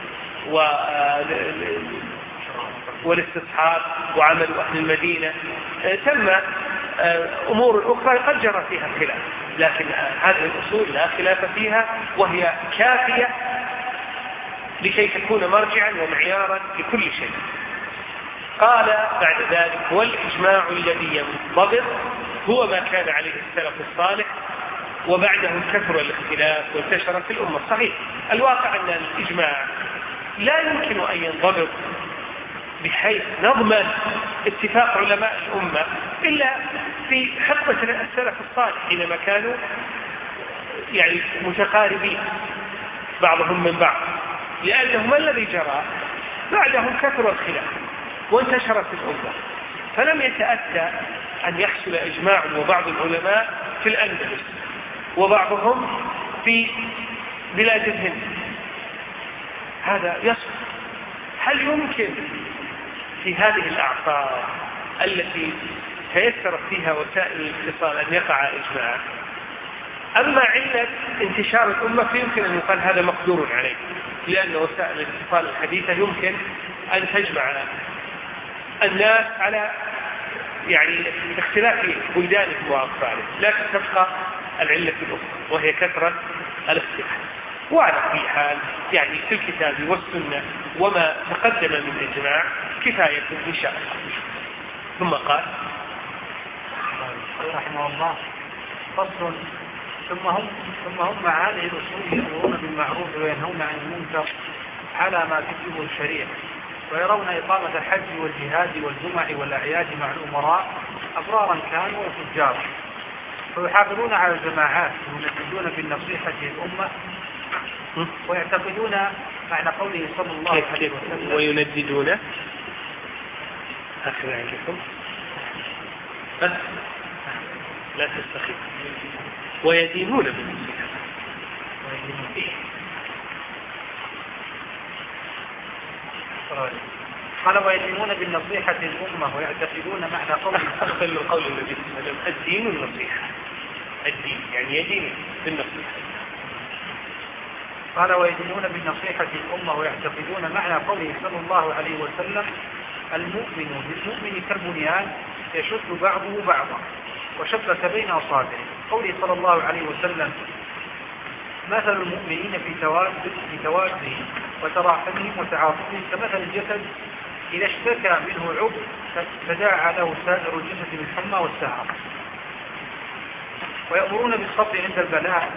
والاستصحاب، وعمل أهل المدينة. ثم أمور أخرى قد جرى فيها الخلاف، لكن هذه الأصول لا خلاف فيها، وهي كافية لكي تكون مرجعا ومعيارا لكل شيء. قال بعد ذلك: والإجماع الذي ينضبط هو ما كان عليه السلف الصالح، وبعدهم كثر الاختلاف وانتشر في الأمة. صحيح، الواقع أن الإجماع لا يمكن أن ينضبط بحيث نضمن اتفاق علماء الأمة إلا في حقبة السلف الصالح حينما كانوا يعني متقاربين بعضهم من بعض، لأنه ما الذي جرى بعدهم كثر الخلاف وانتشرت الأمة، فلم يتأتى أن يحصل إجماع وبعض العلماء في الأندلس وبعضهم في بلاد الهند. هذا يصف. هل يمكن في هذه الأعصار التي تيسرت فيها وسائل الاتصال أن يقع إجماع؟ أما علة انتشار الأمة فيمكن أن يقال هذا مقدور عليه، لأن وسائل الاتصال الحديثة يمكن أن تجمع الناس على يعني اختلاف بلدانهم وأقطارهم، لكن تبقى العلة الأخرى وهي كثرة الاختلاف. وعلى كل حال يعني في الكتاب والسنة وما تقدم من إجماع كفاية إن شاء الله. ثم قال رحمه الله: فصل: ثم هم ثم هم مع هذه الأصول يأمرون بالمعروف وينهون عن المنكر على ما تجب الشريعة، ويرون إقامة الحج والجهاد والجمع والأعياد مع الأمراء أبرارا كانوا وتجارا، فيحافظون على الجماعات وينفذون بالنصيحة للأمة، ويعتقدون معنى قوله صلى الله عليه وسلم: وينددون أخذ عندكم بس لا تستخيل ويدينون بالنصيحة. قال: ويدينون بالنصيحة للأمة ويعتقدون معنى قوله أخذ من قول النبي صلى الله عليه وسلم: الدين النصيحة. الدين يعني يدين بالنصيحة. قال: ويدينون بالنصيحة للأمة ويعتقدون معنى قوله صلى الله عليه وسلم: المؤمن بالمؤمن كالبنيان يشد بعضه بعضا وشبك بين أصابعه. قوله صلى الله عليه وسلم: مثل المؤمنين في توادهم وتراحمهم وتعاطفهم كمثل الجسد إذا اشتكى منه عضو تداعى له سائر الجسد بالحمى والسهر. ويأمرون بالصبر عند البلاء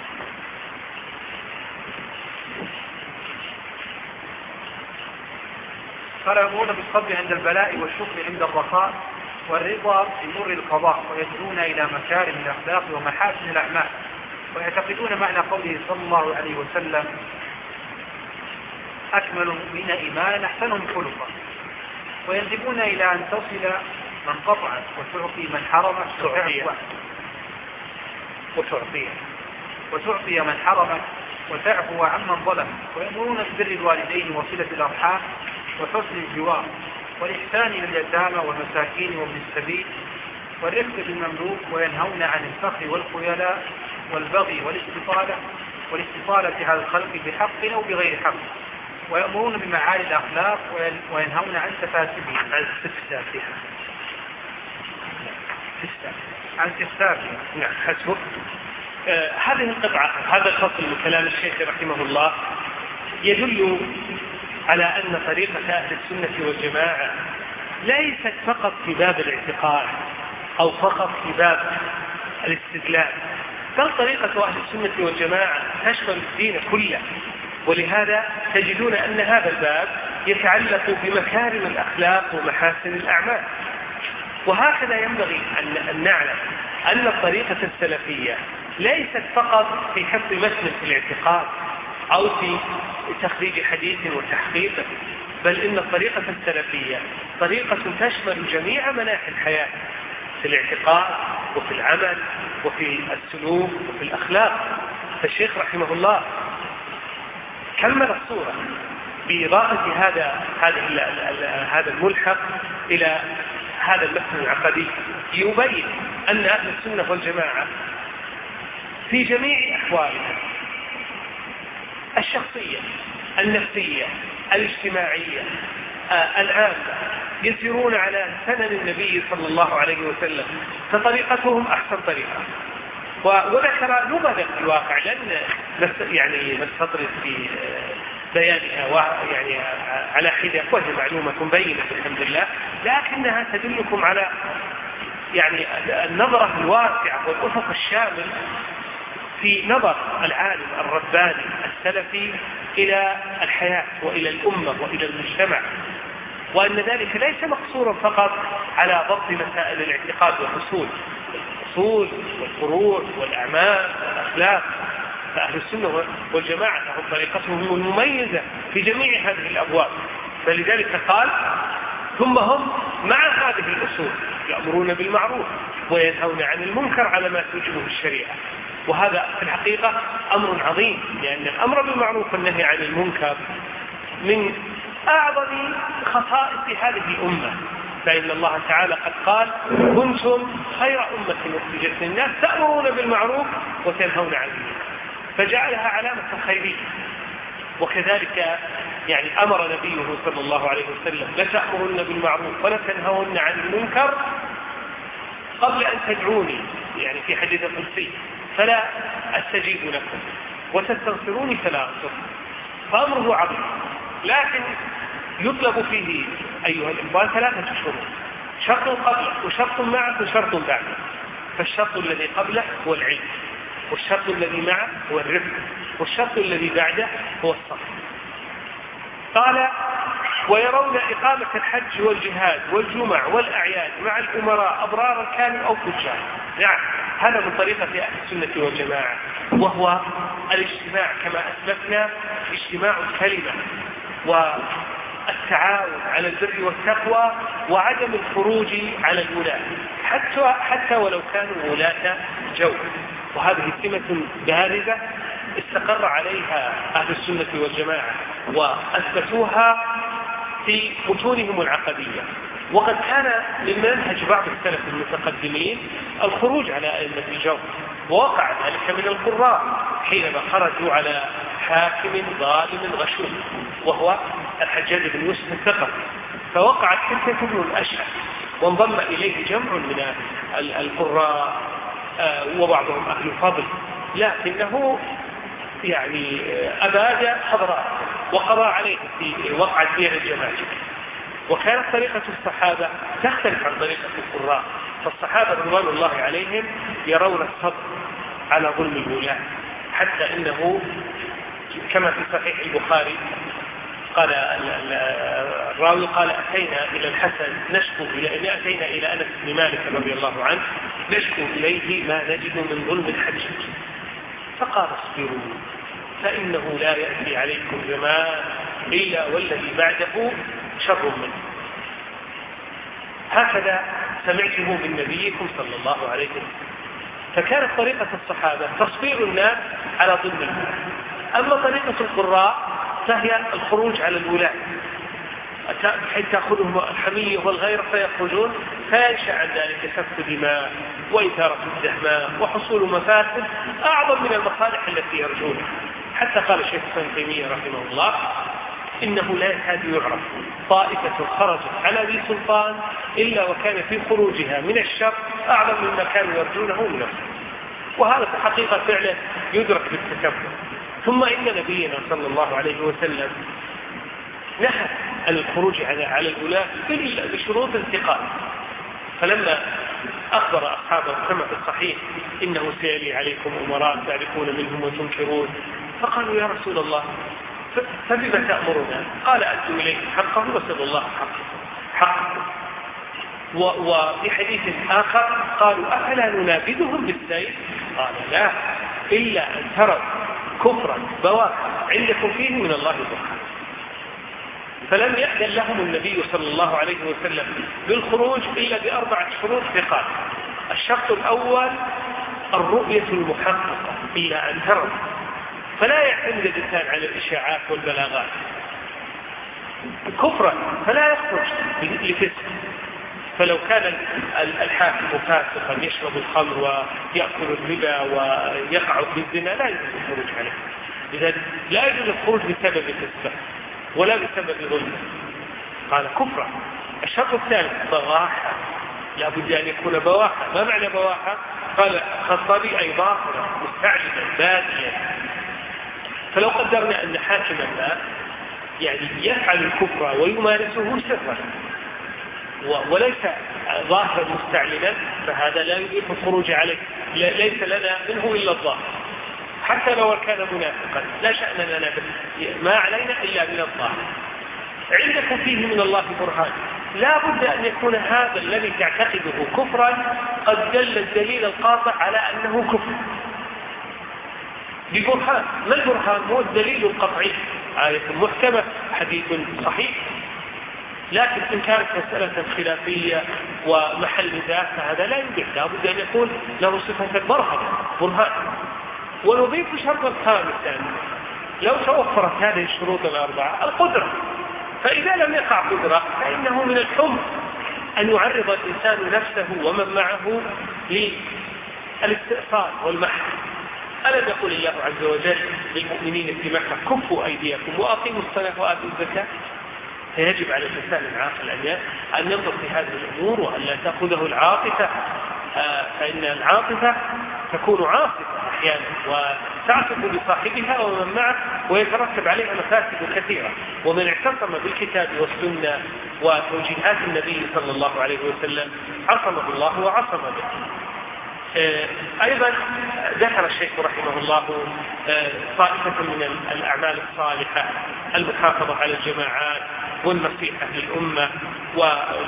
قال: يأمرون بالصبر عند البلاء والشكر عند الرخاء والرضا بمر القضاء، ويدعون إلى مكارم الأخلاق ومحاسن الأعمال، ويعتقدون معنى قوله صلى الله عليه وسلم: أكمل المؤمنين إيمانا أحسنهم خلقا، وينتبون إلى أن تصل من قطعت وتعطي من حرمت وتعطي وتعطي من حرمت وتعفو عمن ظلم، ويأمرون ببر الوالدين وصلة الأرحام وحسن الجوار والإحسان إلى اليتامى والمساكين وابن السبيل والرفق بالمملوك، وينهون عن الفخر والخيلاء والبغي والاستطالة والاستطالة على الخلق بحق أو بغير حق، ويأمرون بمعالي الأخلاق وينهون عن تفاسدها عن استفسافها عن استفسافها. نعم حسبك. آه هذه القطعة هذا الفصل من كلام الشيخ رحمه الله يدل على أن طريقة أهل السنة والجماعة ليست فقط في باب الاعتقاد أو فقط في باب الاستدلال، بل طريقة أهل السنة والجماعة تشمل الدين كله. ولهذا تجدون أن هذا الباب يتعلق بمكارم الأخلاق ومحاسن الأعمال. وهكذا ينبغي أن نعلم أن الطريقة السلفية ليست فقط في حفظ متن في الاعتقاد أو في تخريج حديث وتحقيقه، بل إن الطريقة السلفية طريقة تشمل جميع مناحي الحياة، في الاعتقاد وفي العمل وفي السلوك وفي الأخلاق. فالشيخ رحمه الله كمل الصورة بإضافة هذا هذا الملحق إلى هذا المتن العقدي، يبين أن أهل السنة والجماعة في جميع أحوالها الشخصية النفسية الاجتماعية آه العامة يسيرون على سنن النبي صلى الله عليه وسلم، فطريقتهم أحسن طريقة. وذكر نماذج في الواقع لن يعني نستطرد في بيانها يعني على حدة، وهي معلومة بينة الحمد لله، لكنها تدلكم على يعني النظرة الواسعة والأفق الشامل في نظر العالم الرباني السلفي إلى الحياة وإلى الأمة وإلى المجتمع. وأن ذلك ليس مقصورا فقط على ضبط مسائل الاعتقاد والأصول الأصول والفروع والأعمال والأخلاق. فأهل السنة والجماعة هم طريقتهم المميزة في جميع هذه الأبواب. فلذلك قال ثم هم مع هذه الأصول يأمرون بالمعروف وينهون عن المنكر على ما توجبه الشريعة. وهذا في الحقيقة أمر عظيم، لأن الأمر بالمعروف والنهي عن المنكر من أعظم خصائص هذه الأمة. فإن الله تعالى قد قال كنتم خير أمة أخرجت للناس تأمرون بالمعروف وتنهون عن المنكر، فجعلها علامة خيرية. وكذلك يعني أمر نبيه صلى الله عليه وسلم لتأمرن بالمعروف ولا تنهون عن المنكر قبل أن تدعوني، يعني في حديث قدسي فلا أستجيب لكم وتستغفروني فلا أغفر. فأمره عظيم، لكن يطلب فيه أيها الإخوان ثلاثة شروط: شرط قبله وشرط معه وشرط بعده. فالشرط الذي قبله هو العلم، والشرط الذي معه هو الرفق، والشرط الذي بعده هو الصبر. قال ويرون إقامة الحج والجهاد والجمع والأعياد مع الأمراء أبرارا كانوا أو فجار. نعم، هذا من طريقة أهل السنة والجماعة، وهو الاجتماع كما أثبتنا، اجتماع الكلمة والتعاون على البر والتقوى وعدم الخروج على الولاة حتى, حتى ولو كانوا ولاة جو. وهذه سمة بارزة استقر عليها أهل السنة والجماعة وأثبتوها في متونهم العقدية. وقد كان من منهج بعض السلف المتقدمين الخروج على أئمة الجور، ووقع ذلك من القراء حينما خرجوا على حاكم ظالم غشوم وهو الحجاج بن يوسف الثقفي، فوقعت فتنة بن الأشهر وانضم إليه جمع من القراء وبعضهم أهل الفضل، لكنه يعني أباد حضراء وقضى عليه في وقعة بير الجماجم. وكانت طريقة الصحابة تختلف عن طريقة القراء، فالصحابة رضوان الله عليهم يرون الصبر على ظلم الولاة، حتى إنه كما في صحيح البخاري قال الراوي قال أتينا إلى الحسن نشكو إلى أتينا إلى أنس بن مالك رضي الله عنه نشكو إليه ما نجد من ظلم الحجاج، فقال اصبروا فإنه لا يأتي عليكم زمان إلا والذي بعده شر منه. هكذا سمعته من نبيكم صلى الله عليه وسلم. فكانت طريقة الصحابة تصبير الناس على ظلم الولاة. أما طريقة القراء فهي الخروج على الولاة حتى تأخذهم الحمية والغير فيخرجون، فينشأ عن ذلك سفك دماء وإثارة الدهماء وحصول مفاسد أعظم من المصالح التي يرجونها. حتى قال الشيخ ابن تيمية رحمه الله إنه لا يكاد يعرف طائفة خرجت على ذي سلطان إلا وكان في خروجها من الشر أعظم مما كانوا يرجونه من الخير. وهذا في حقيقة فعله يدرك بالتكبر. ثم إن نبينا صلى الله عليه وسلم نهى عن الخروج على الولاة إلا بشروط انتقال. فلما أخبر أصحابه كما في الصحيح إنه سيلي عليكم أمراء تعرفون منهم وتنكرون، فقالوا يا رسول الله فبما تأمرنا؟ قال أدوا إليه حقه وسل الله حقه. وفي حديث آخر قالوا أفلا ننابذهم بالسيف؟ قال لا، إلا أن تروا كفرا بواحا عندكم فيه من الله برهان. فلم يأذن لهم النبي صلى الله عليه وسلم بالخروج إلا بأربعة شروط ثقات. الشرط الأول الرؤية المحققة إلا أن تروا، فلا يعتمد الإنسان على الإشاعات والبلاغات. كفرا فلا يخرج لفسق، فلو كان الحاكم فاسقا يشرب الخمر ويأكل الربا ويقع بالزنا لا يجوز الخروج عليه. لذلك لا يجوز الخروج بسبب فسقه ولا بسبب ظلمه. قال كفرا. الشرط الثاني بواحة، لا بد أن يكون بواحة. ما معنى بواحة؟ قال خطابي أي ظاهرا مستعجلا باديا. فلو قدرنا أن حاكما ما يعني يفعل الكفر ويمارسه سرا وليس ظاهرا مستعلنا، فهذا لا يجب الخروج عليه، ليس لنا منه إلا الظاهر. حتى لو كان منافقا لا شأن لنا، ما علينا إلا من الظاهر. عندك فيه من الله برهان، لا بد أن يكون هذا الذي تعتقده كفرا قد دل الدليل القاطع على أنه كفر ببرهان. ما البرهان؟ هو الدليل القطعي، آية محكمة، حديث صحيح. لكن إن كانت مسألة خلافية ومحل نزاع فهذا لا يوجد، لا بد أن يكون له صفة برهان برهان. ونضيف شرطا خامسا، لو توفرت هذه الشروط الأربعة: القدرة. فإذا لم يقع قدرة فإنه من الحمق أن يعرض الإنسان نفسه ومن معه للاستئصال والمحك. ألم يقول الله عز وجل للمؤمنين في مكة: كفوا أيديكم وأقيموا الصلاة وآتوا الزكاة؟ فيجب على الإنسان العاقل أن ينظر في هذه الأمور وأن لا تأخذه العاطفة، فإن العاطفة تكون عاصفة أحيانا وتعصف بصاحبها ومن معه ويترتب عليها مفاسد كثيرة. ومن اعتصم بالكتاب والسنة وتوجيهات النبي صلى الله عليه وسلم عصمه الله وعصم به. أيضا ذكر الشيخ رحمه الله طائفة من الأعمال الصالحة: المحافظة على الجماعات والنصيحة للأمة، و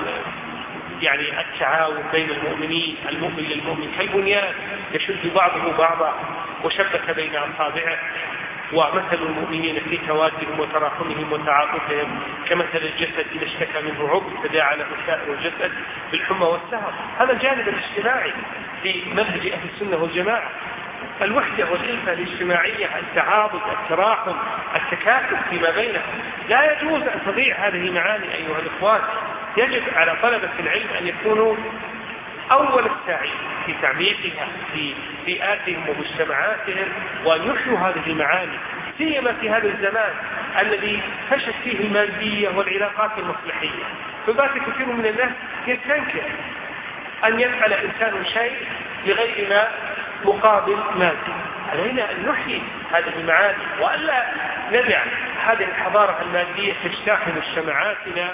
يعني التعاون بين المؤمنين، المؤمن للمؤمن كالبنيان يشد بعضه بعضا وشبك بين أصابعه. ومثل المؤمنين في توادهم وتراحمهم وتعاطفهم كمثل الجسد إذا اشتكى منه عضو تداعى له سائر الجسد بالحمى والسهر. هذا الجانب الاجتماعي في منهج أهل السنة والجماعة: الوحدة والألفة الاجتماعية، التعاضد، التراحم، التكاتف فيما بينهم. لا يجوز أن تضيع هذه المعاني أيها الإخوان. يجب على طلبة العلم أن يكونوا أول الساعين في تعميقها في بيئاتهم ومجتمعاتهم، وأن يحيوا هذه المعاني، سيما في هذا الزمان الذي فشت فيه المادية والعلاقات المصلحية. فبات كثير من الناس يستنكر أن يفعل إنسان شيء لغير ما مقابل مادي. علينا أن نحيي هذه المعاني وألا ندع هذه الحضارة المادية تجتاح مجتمعاتنا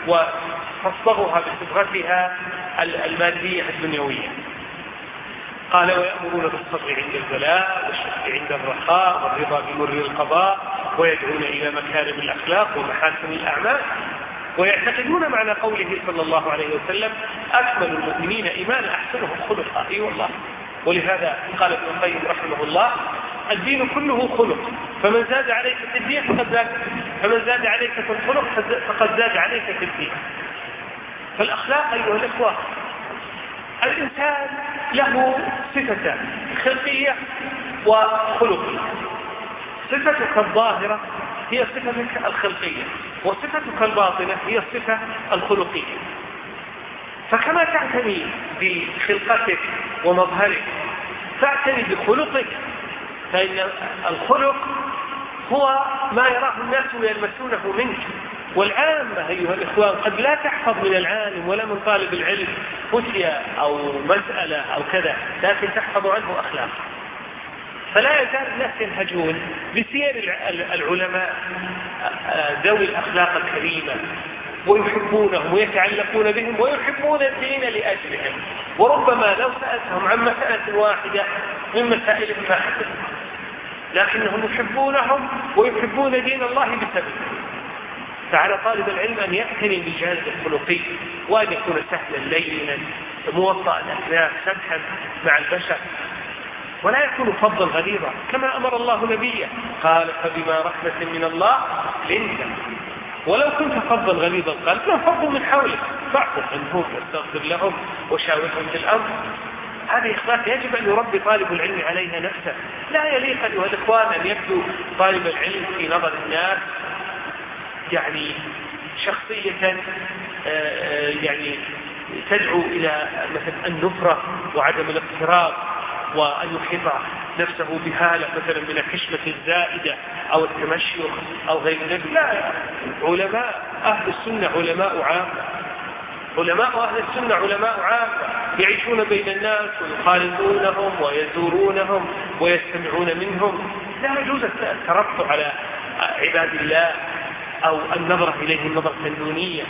وتصبغها بصبغتها المادية الدنيوية. قال: ويأمرون بالصبر عند البلاء والشكر عند الرخاء والرضا بمر القضاء ويدعون إلى مكارم الأخلاق ومحاسن الأعمال. ويعتقدون معنى قوله صلى الله عليه وسلم: أكمل المؤمنين إيمانا أحسنهم خلقا. أي والله. ولهذا قال ابن القيم رحمه الله: الدين كله خلق، فمن زاد عليك في الدين فقد زاد فمن زاد عليك في الخلق فقد زاد عليك في الدين. فالأخلاق أيها الإخوة، الإنسان له صفتان: خلقية وخلقية. صفتك الظاهرة هي صفتك الخلقية، وصفتك الباطنة هي الصفة الخلقية. فكما تعتني بخلقتك ومظهرك تعتني بخلقك، فإن الخلق هو ما يراه الناس ويلمسونه منك. والعامة أيها الإخوان قد لا تحفظ من العالم ولا من طالب العلم فتية أو مسألة أو كذا، لكن تحفظ عنه أخلاق. فلا يزال الناس ينهجون بسير العلماء ذوي الأخلاق الكريمة ويحبونهم ويتعلقون بهم ويحبون الدين لأجلهم. وربما لو سألتهم عن مسألة واحدة من مسائلهم ما حدثوا، لكنهم يحبونهم ويحبون دين الله بسببهم. فعلى طالب العلم أن يعتني بالجانب الخلقي وأن يكون سهلا لينا موطأ الأخلاق سمحا مع البشر، ولا يكون فظا غليظا كما أمر الله نبيه. قال: فبما رحمة من الله لنت ولو كنت فظا غليظ القلب لانفضوا من حولك فاعف عنهم واستغفر لهم وشاورهم في الأمر. هذه إخلاق يجب أن يربي طالب العلم عليها نفسه. لا يليق أيها الإخوان أن يبدو طالب العلم في نظر الناس يعني شخصية يعني تدعو إلى مثلا النفرة وعدم الاقتراب، وأن يحيط نفسه بهالة مثلا من الحشمة الزائدة أو التمشيخ أو غير ذلك. لا، علماء أهل السنة علماء عامة، علماء أهل السنة علماء عامة يعيشون بين الناس ويخالطونهم ويزورونهم ويستمعون منهم. لا يجوز الترفع على عباد الله أو النظرة إليهم نظرة دونية.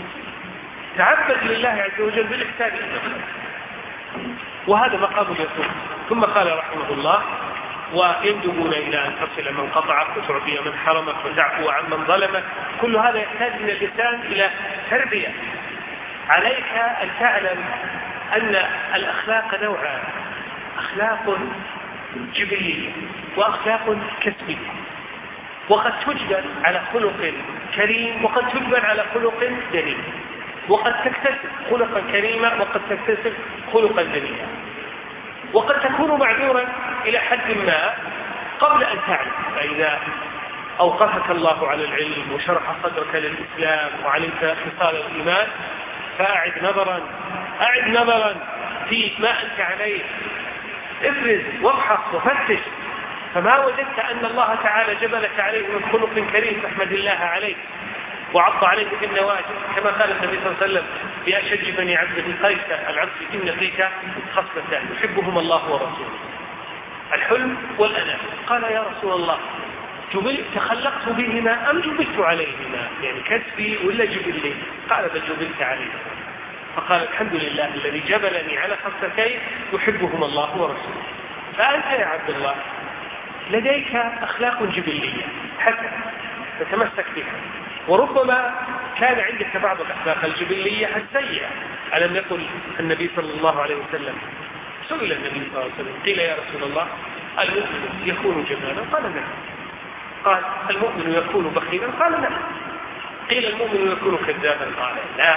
تعبد لله عز وجل بالإحسان إليه، وهذا مقام اليسوع. ثم قال رحمه الله: ويندبون إلى أن تصل من قطعك وتعطي من حرمك وتعفو عن من ظلمك. كل هذا يحتاج من الإنسان إلى تربية. عليك أن تعلم أن الأخلاق نوعان: أخلاق جبلية وأخلاق كسبية، وقد تجبل على خلق كريم وقد تجبل على خلق دنيء، وقد تكتسب خلقا كريما وقد تكتسب خلقا دنيا، وقد تكون معذورا إلى حد ما قبل أن تعلم. فإذا أوقفك الله على العلم وشرح صدرك للإسلام وعلمت خصال الإيمان فأعد نظرا أعد نظرا في ما أنت عليه، افرز وابحث وفتش، فما وجدت أن الله تعالى جبلك عليه من خلق كريم فاحمد الله عليه وعض عليه بالنواجذ، كما قال النبي صلى الله عليه وسلم في أشج بني عبد قيس العبد: إن فيك خصلتان يحبهما الله ورسوله، الحلم والأنام. قال: يا رسول الله جبلت تخلقت بهما أم جبلت عليهما؟ يعني كسبي ولا جبلي؟ قال: بل جبلت عليهما. فقال: الحمد لله الذي جبلني على خصلتين يحبهما الله ورسوله. فأنت يا عبد الله لديك أخلاق جبلية حسنة تتمسك بها، وربما كان عندك بعض الأخلاق الجبلية السيئة. ألم يقل النبي صلى الله عليه وسلم، سئل النبي صلى الله عليه وسلم قيل: يا رسول الله المؤمن يكون جبانا؟ قال: نعم. قال: المؤمن يكون بخيلا؟ قال: نعم. قيل: المؤمن يكون كذابا؟ قال: لا،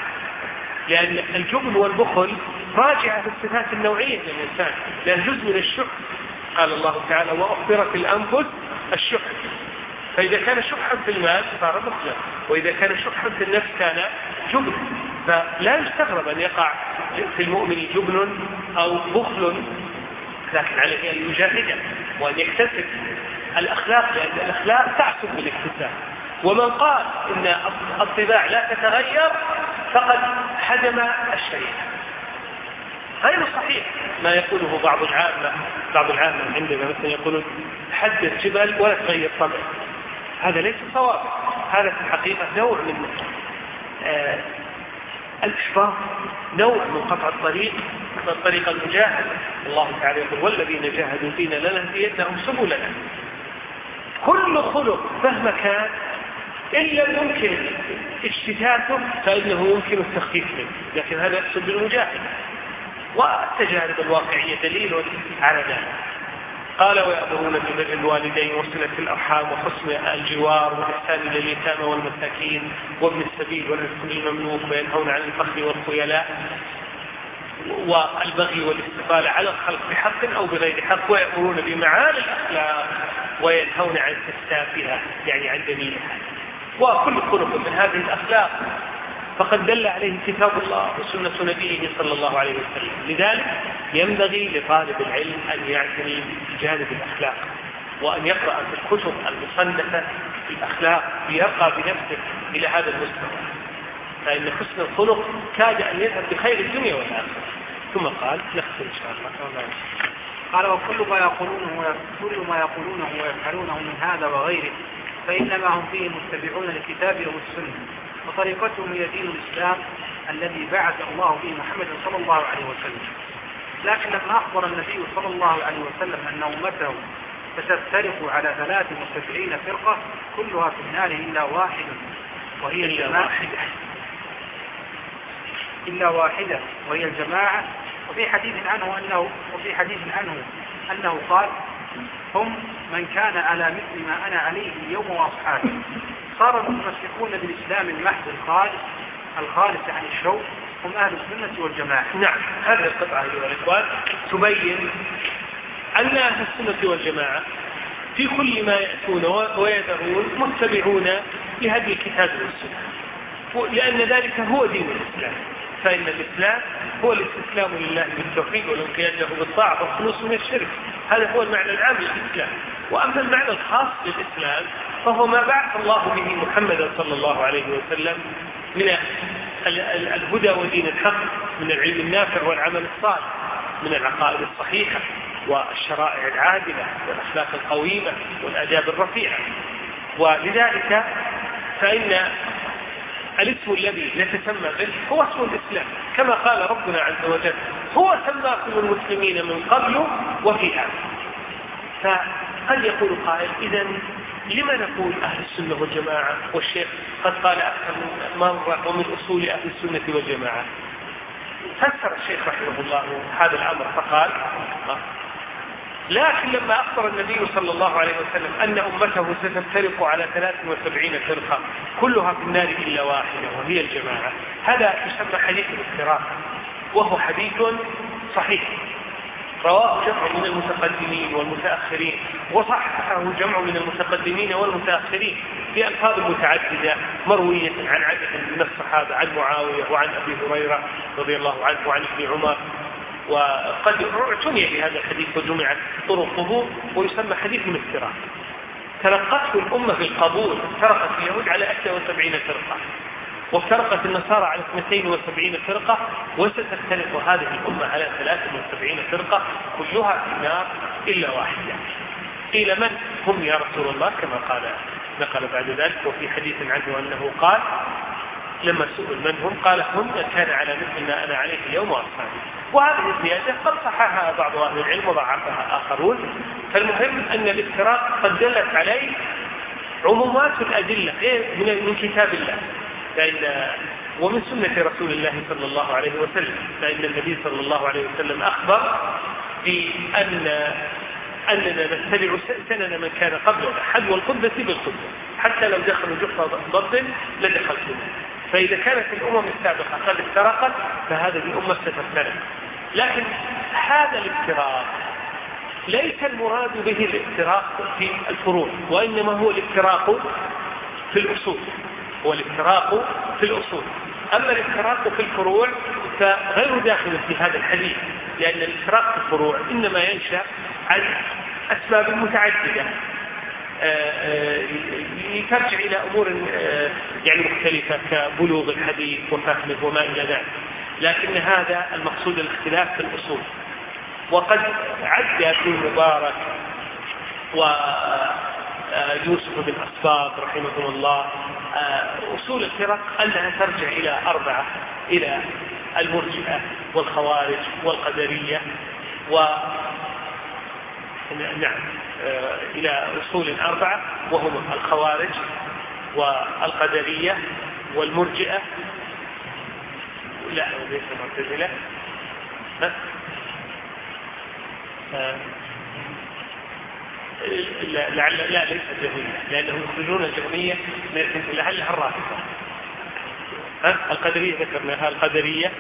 لأن الجبن والبخل راجعة في الصفات النوعية للإنسان، لأن جزء من الشح. قال الله تعالى: وأخبرت الأنفس الشح. فإذا كان شحا في المال صار بخلا، وإذا كان شحا في النفس كان جبن. فلا يستغرب أن يقع في المؤمن جبن أو بخل، لكن عليه أن يجاهد وأن يكتسب الأخلاق، لأن الأخلاق تعصب بالاكتساب. ومن قال إن الطباع لا تتغير فقد هدم الشريعة. غير صحيح ما يقوله بعض العامة بعض العامة عندما مثلا يقولون حدث جبل ولا تغير طبع. هذا ليس صواب، هذا في الحقيقة نوع من آه الإحباط، نوع من قطع الطريق من طريق المجاهدة. الله تعالى يقول: والذين جاهدوا فينا لنهدينهم سبلنا. كل خلق مهما كان إن لم يمكن اجتثاثه فإنه يمكن التخفيف منه، لكن هذا يقصد بالمجاهدة، والتجارب الواقعية دليل على ذلك. قال: ويأمرون ببر الوالدين وصلة الأرحام وحسن الجوار والإحسان إلى اليتامى والمساكين وابن السبيل والرزق المملوك، وينهون عن الفخر والخيلاء والبغي والاستقبال على الخلق بحق أو بغير حق، ويأمرون بمعالي الأخلاق وينهون عن تستافها يعني عن دليلها. وكل خلق من هذه الأخلاق فقد دل عليه كتاب الله وسنة نبيه صلى الله عليه وسلم. لذلك ينبغي لطالب العلم أن يعتني بجانب الأخلاق، وأن يقرأ في الكتب المصنفة في الأخلاق ليرقى بنفسه إلى هذا المستوى، فإن حسن الخلق كاد أن يذهب بخير الدنيا والآخرة. ثم قال: نختم إن شاء الله. قال: وكل ما يقولونه كل ما يقولونه ويفعلونه من هذا وغيره فإنما هم فيه متبعون للكتاب والسنة، وطريقتهم هي دين الإسلام الذي بعث الله به محمد صلى الله عليه وسلم. لكن لما أخبر النبي صلى الله عليه وسلم أن أمته ستفترق على ثلاث وسبعين فرقة كلها في النار إلا واحدة وهي الجماعة إلا واحدة وهي الجماعة. وفي حديث عنه أنه وفي حديث عنه أنه قال: هم من كان على مثل ما أنا عليه اليوم وأصحابي. صار المتمسكون بالإسلام المحض الخالص الخالص عن الشوك هم أهل السنة والجماعة. نعم، هذه القطعة أيها الإخوان تبين أن أهل السنة والجماعة في كل ما يأتون ويذرون متبعون لهدي الكتاب والسنة، لأن ذلك هو دين الإسلام. فإن الإسلام هو الاستسلام لله بالتوحيد والانقياد له بالطاعة والخلوص من الشرك. هذا هو المعنى العام للإسلام. وأما المعنى الخاص للإسلام فهو ما بعث الله به محمدا صلى الله عليه وسلم من الهدى ودين الحق، من العلم النافع والعمل الصالح، من العقائد الصحيحة والشرائع العادلة والأخلاق القويمة والآداب الرفيعة. ولذلك فإن الاسم الذي نتسمى به هو اسم الإسلام، كما قال ربنا عز وجل: هو سماكم المسلمين من قبل وفي هذا. فقد يقول قائل إذن لما نقول أهل السنة والجماعة والشيخ قد قال أكثر من مرة ومن أصول أهل السنة والجماعة؟ فسر الشيخ رحمه الله هذا الأمر فقال لكن لما أخبر النبي صلى الله عليه وسلم أن أمته ستفترق على ثلاث وسبعين فرقة كلها في النار إلا واحدة وهي الجماعة، هذا يسمى حديث الافتراق، وهو حديث صحيح رواه جمع من المتقدمين والمتأخرين، وصححه جمع من المتقدمين والمتأخرين في ألفاظ متعددة مروية عن عدد من الصحابة، عن معاوية وعن أبي هريرة رضي الله عنه وعن ابن عمر. وقد اعتني بهذا الحديث وجمعت طرقه ويسمى حديث الافتراق. تلقته الأمة بالقبول، افترقت اليهود على إحدى وسبعين فرقة وافترقت النصارى على اثنتين وسبعين فرقة، وستفترق هذه الأمة على ثلاث وسبعين فرقة كلها في النار إلا واحدة. قيل من هم يا رسول الله؟ كما قال نقل بعد ذلك وفي حديث عنه أنه قال لما سئل من هم قال هم من كان على مثل ما أنا عليه اليوم وأصحابي. وهذه الزيادة قد صححها بعض أهل العلم وضعفها آخرون. فالمهم أن الافتراق قد دلت عليه عمومات الأدلة من كتاب الله لأن ومن سنة رسول الله صلى الله عليه وسلم، لأن النبي صلى الله عليه وسلم أخبر بأن أننا نتبع سنن من كان قبلنا حذو القدة بالقدة حتى لو دخلوا جحر ضد لدخلتم. فإذا كانت الأمم السابقة قد افترقت فهذه الأمة ستفترق. لكن هذا الافتراق ليس المراد به الافتراق في الفروع، وإنما هو الافتراق في الأصول، هو الافتراق في الأصول. أما الافتراق في الفروع فغير داخل في هذا الحديث، لأن الافتراق في الفروع إنما ينشأ عن أسباب متعددة ترجع إلى أمور يعني مختلفة كبلوغ الحديث وفهمه وما إلى ذلك، لكن هذا المقصود الاختلاف في الأصول. وقد عد ابن مبارك ويوسف بن أسباط رحمهم الله أصول الفرق أنها ترجع إلى أربعة، إلى المرجئة والخوارج والقدرية و نعم إلى أصول أربعة وهم الخوارج والقدرية والمرجئة لا ليس معتزلة لا لعل لا ليس جهمية لأنهم يخرجون الجهمية لعلها الرافضة. القدرية ذكرناها القدرية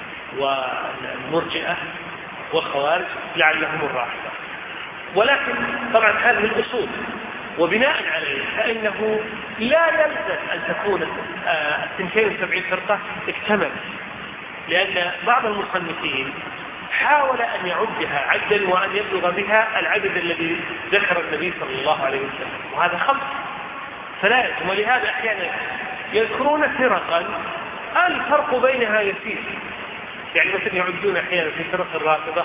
والمرجئة والخوارج لعلهم الرافضة. ولكن طبعا هذه الأصول وبناء عليه فإنه لا يلزم أن تكون اثنتين وسبعين فرقة اكتمل، لأن بعض المصنفين حاول أن يعدها عدا وأن يبلغ بها العدد الذي ذكر النبي صلى الله عليه وسلم، وهذا خمس فلا يلزم. ولهذا أحيانا يذكرون فرقا الفرق بينها يسير، يعني مثلا يعدون أحيانا في فرق الرافضة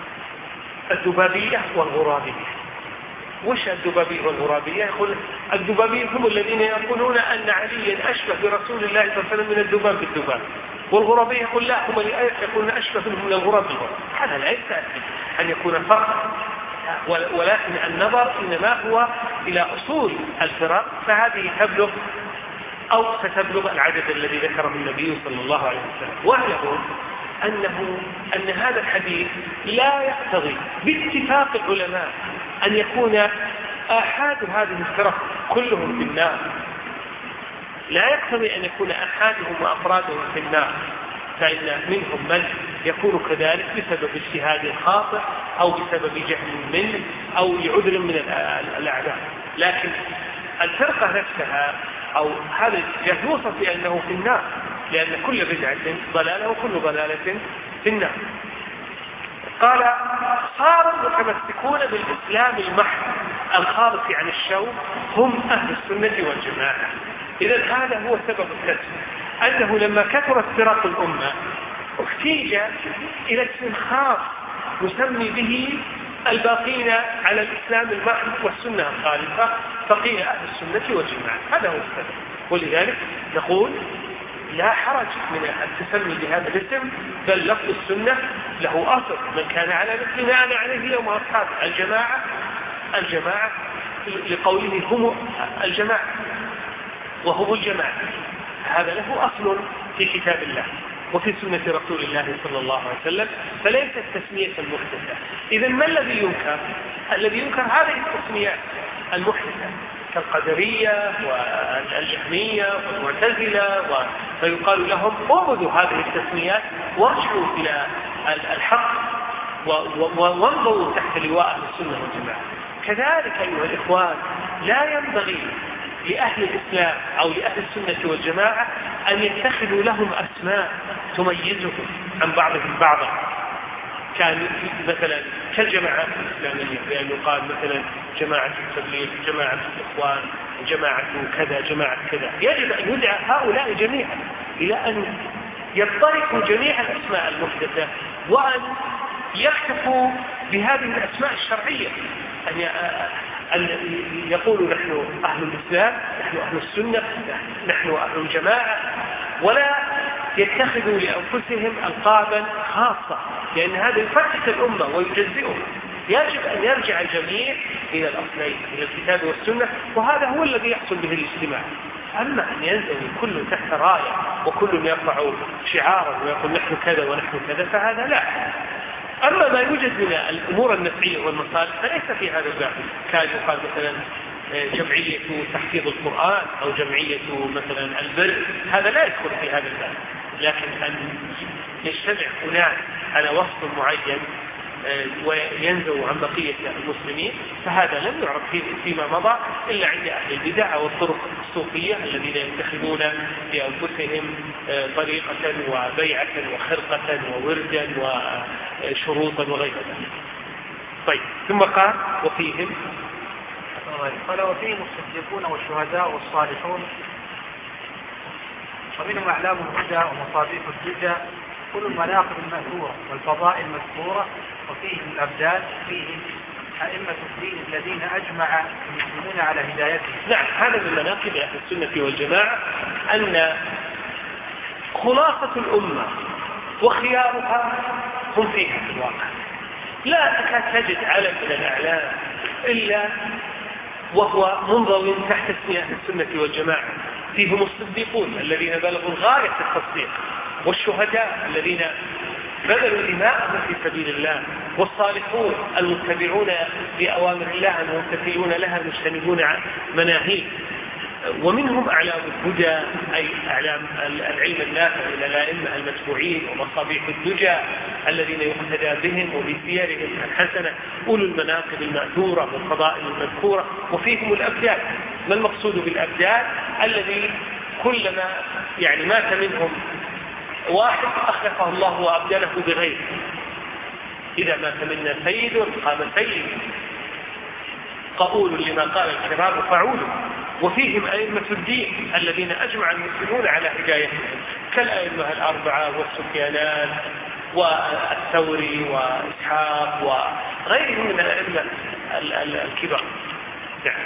الذبابية والغرابية. وش الذبابية والغرابية؟ يقول الذبابية هم الذين يقولون أن عليا أشبه برسول الله صلى الله عليه وسلم من الذباب بالذباب، والغرابية يقول لا هم يقولون أشبه من الغراب بالغراب. هذا لا يستأتي أن يكون فرق، ولكن النظر إنما هو إلى أصول الفرق، فهذه تبلغ أو ستبلغ العدد الذي ذكره النبي صلى الله عليه وسلم. واعلموا أنه أن هذا الحديث لا يقتضي باتفاق العلماء أن يكون آحاد هذه الفرق كلهم في النار، لا يقتضي أن يكون آحادهم وأفرادهم في النار، فإن منهم من يكون كذلك بسبب اجتهاد خاطئ أو بسبب جهل منه أو لعذر من الأعداء. لكن الفرقة نفسها أو هذا الاتجاه يوصف بأنه في النار، لأن كل بدعة ضلالة وكل ضلالة في النار. قال صار المتمسكون بالإسلام المحض الخالص عن الشوك هم أهل السنة والجماعة. إذن هذا هو سبب الكسر، أنه لما كثرت فرق الأمة احتيج إلى اسم خاص نسمي به الباقين على الإسلام المحض والسنة الخالصة، فقيل أهل السنة والجماعة. هذا هو السبب. ولذلك نقول لا حرج من التسمي بهذا الاسم، بل لفظ السنة له أصل، من كان على مثل ما أنا عليه يوم أصحاب الجماعة الجماعة لقوله هم الجماعة وهم الجماعة. هذا له أصل في كتاب الله وفي سنة رسول الله صلى الله عليه وسلم، فليست تسمية محدثة. إذن ما الذي ينكر؟ الذي ينكر هذه التسميات المحدثة كالقدرية والجهمية والمعتزلة، فيقال لهم اعبدوا هذه التسميات وارجعوا إلى الحق وانظروا تحت لواء أهل السنة والجماعة. كذلك أيها الإخوان لا ينبغي لأهل الإسلام أو لأهل السنة والجماعة أن يتخذوا لهم أسماء تميزهم عن بعضهم بعضا، كان مثلا كالجماعات الإسلامية، بأن يقال مثلا جماعة التبليغ، جماعة الإخوان، جماعة كذا، جماعة كذا. يجب أن يدعى هؤلاء جميعا إلى أن يطرقوا جميع الأسماء المحدثة وأن يكتفوا بهذه الأسماء الشرعية، أن يقولوا نحن أهل الإسلام، نحن أهل السنة، نحن أهل الجماعة، ولا يتخذوا لأنفسهم ألقابا خاصة، لأن هذا يفتت الأمة ويجزئهم. يجب أن يرجع الجميع إلى الأصلين، إلى الكتاب والسنة، وهذا هو الذي يحصل به الاجتماع. أما أن ينزل كل تحت راية وكل يرفع شعارا ويقول نحن كذا ونحن كذا فهذا لا. أما ما يوجد من الأمور النفعية والمصالح فليس في هذا الباب، كان يقال مثلا جمعية تحفيظ القرآن أو جمعية مثلا البر، هذا لا يدخل في هذا الباب. لكن أن يجتمع هناك على وصف معين وينزو عن بقية المسلمين فهذا لم يعرف فيما مضى إلا عند أهل البدع والطرق الصوفية الذين يتخذون لأنفسهم طريقة وبيعة وخرقة ووردا وشروطا وغير ذلك. طيب ثم قال وفيهم قال وفيهم الصديقون والشهداء والصالحون ومنهم أعلام الهدى ومصابيح الدجى كل المناقب المأثورة والفضائل المذكورة، وفيهم الأبدال، فيهم أئمة الدين الذين أجمع المسلمون على هدايتهم. نعم، هذا من مناقب أهل السنة والجماعة أن خلاصة الأمة وخيارها هم فيها في الواقع. لا تكاد تجد علم من الأعلام إلا وهو منضوي تحت اسم أهل السنة والجماعة. فيهم الصديقون الذين بلغوا غاية التصديق، والشهداء الذين بذلوا دماءهم في سبيل الله، والصالحون المتبعون لأوامر الله الممتثلون لها المجتنبون عن مناهيه. ومنهم أعلام الهدى أي أعلام العلم النافع إلى الأئمة المتبوعين، ومصابيح الدجى الذين يقتدى بهم وبسيرهم الحسنة، أولو المناقب المأثورة والفضائل المذكورة. وفيهم الأبدال. ما المقصود بالأبدال؟ الذي كلما يعني مات منهم واحد أخلفه الله وأبدله بغيره. إذا مات منا سيد قام سيد قبول لما قال الكرام فعولوا. وفيهم أئمة الدين الذين أجمع المسلمون على هدايتهم كالأئمة الأربعة والسفيانان والثوري وإسحاق وغيرهم من الأئمة الكبار. نعم.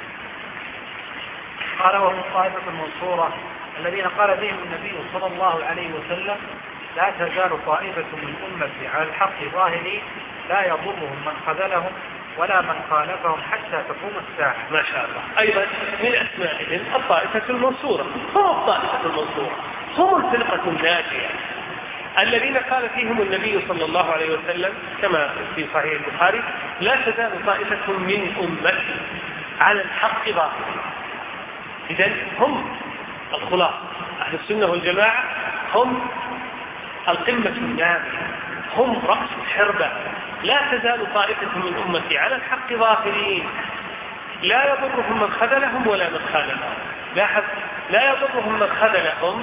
قال وهم الطائفة المنصورة الذين قال بهم النبي صلى الله عليه وسلم لا تزال طائفة من أمتي على الحق ظاهرين لا يضرهم من خذلهم ولا من خالفهم حتى تقوم الساعة. ما شاء الله. أيضا من أسمائهم الطائفة المنصورة. هم الطائفة المنصورة، هم الفرقة الناجية الذين قال فيهم النبي صلى الله عليه وسلم كما في صحيح البخاري لا تزال طائفة من أمتي على الحق ظاهرين. إذن هم الخلاص. أهل السنة والجماعة هم القمة النامية، هم رأس الحربة. لا تزال طائفة من أمتي على الحق ظاهرين لا يضرهم من خذلهم ولا من خالفهم. لاحظ، لا يضرهم من خذلهم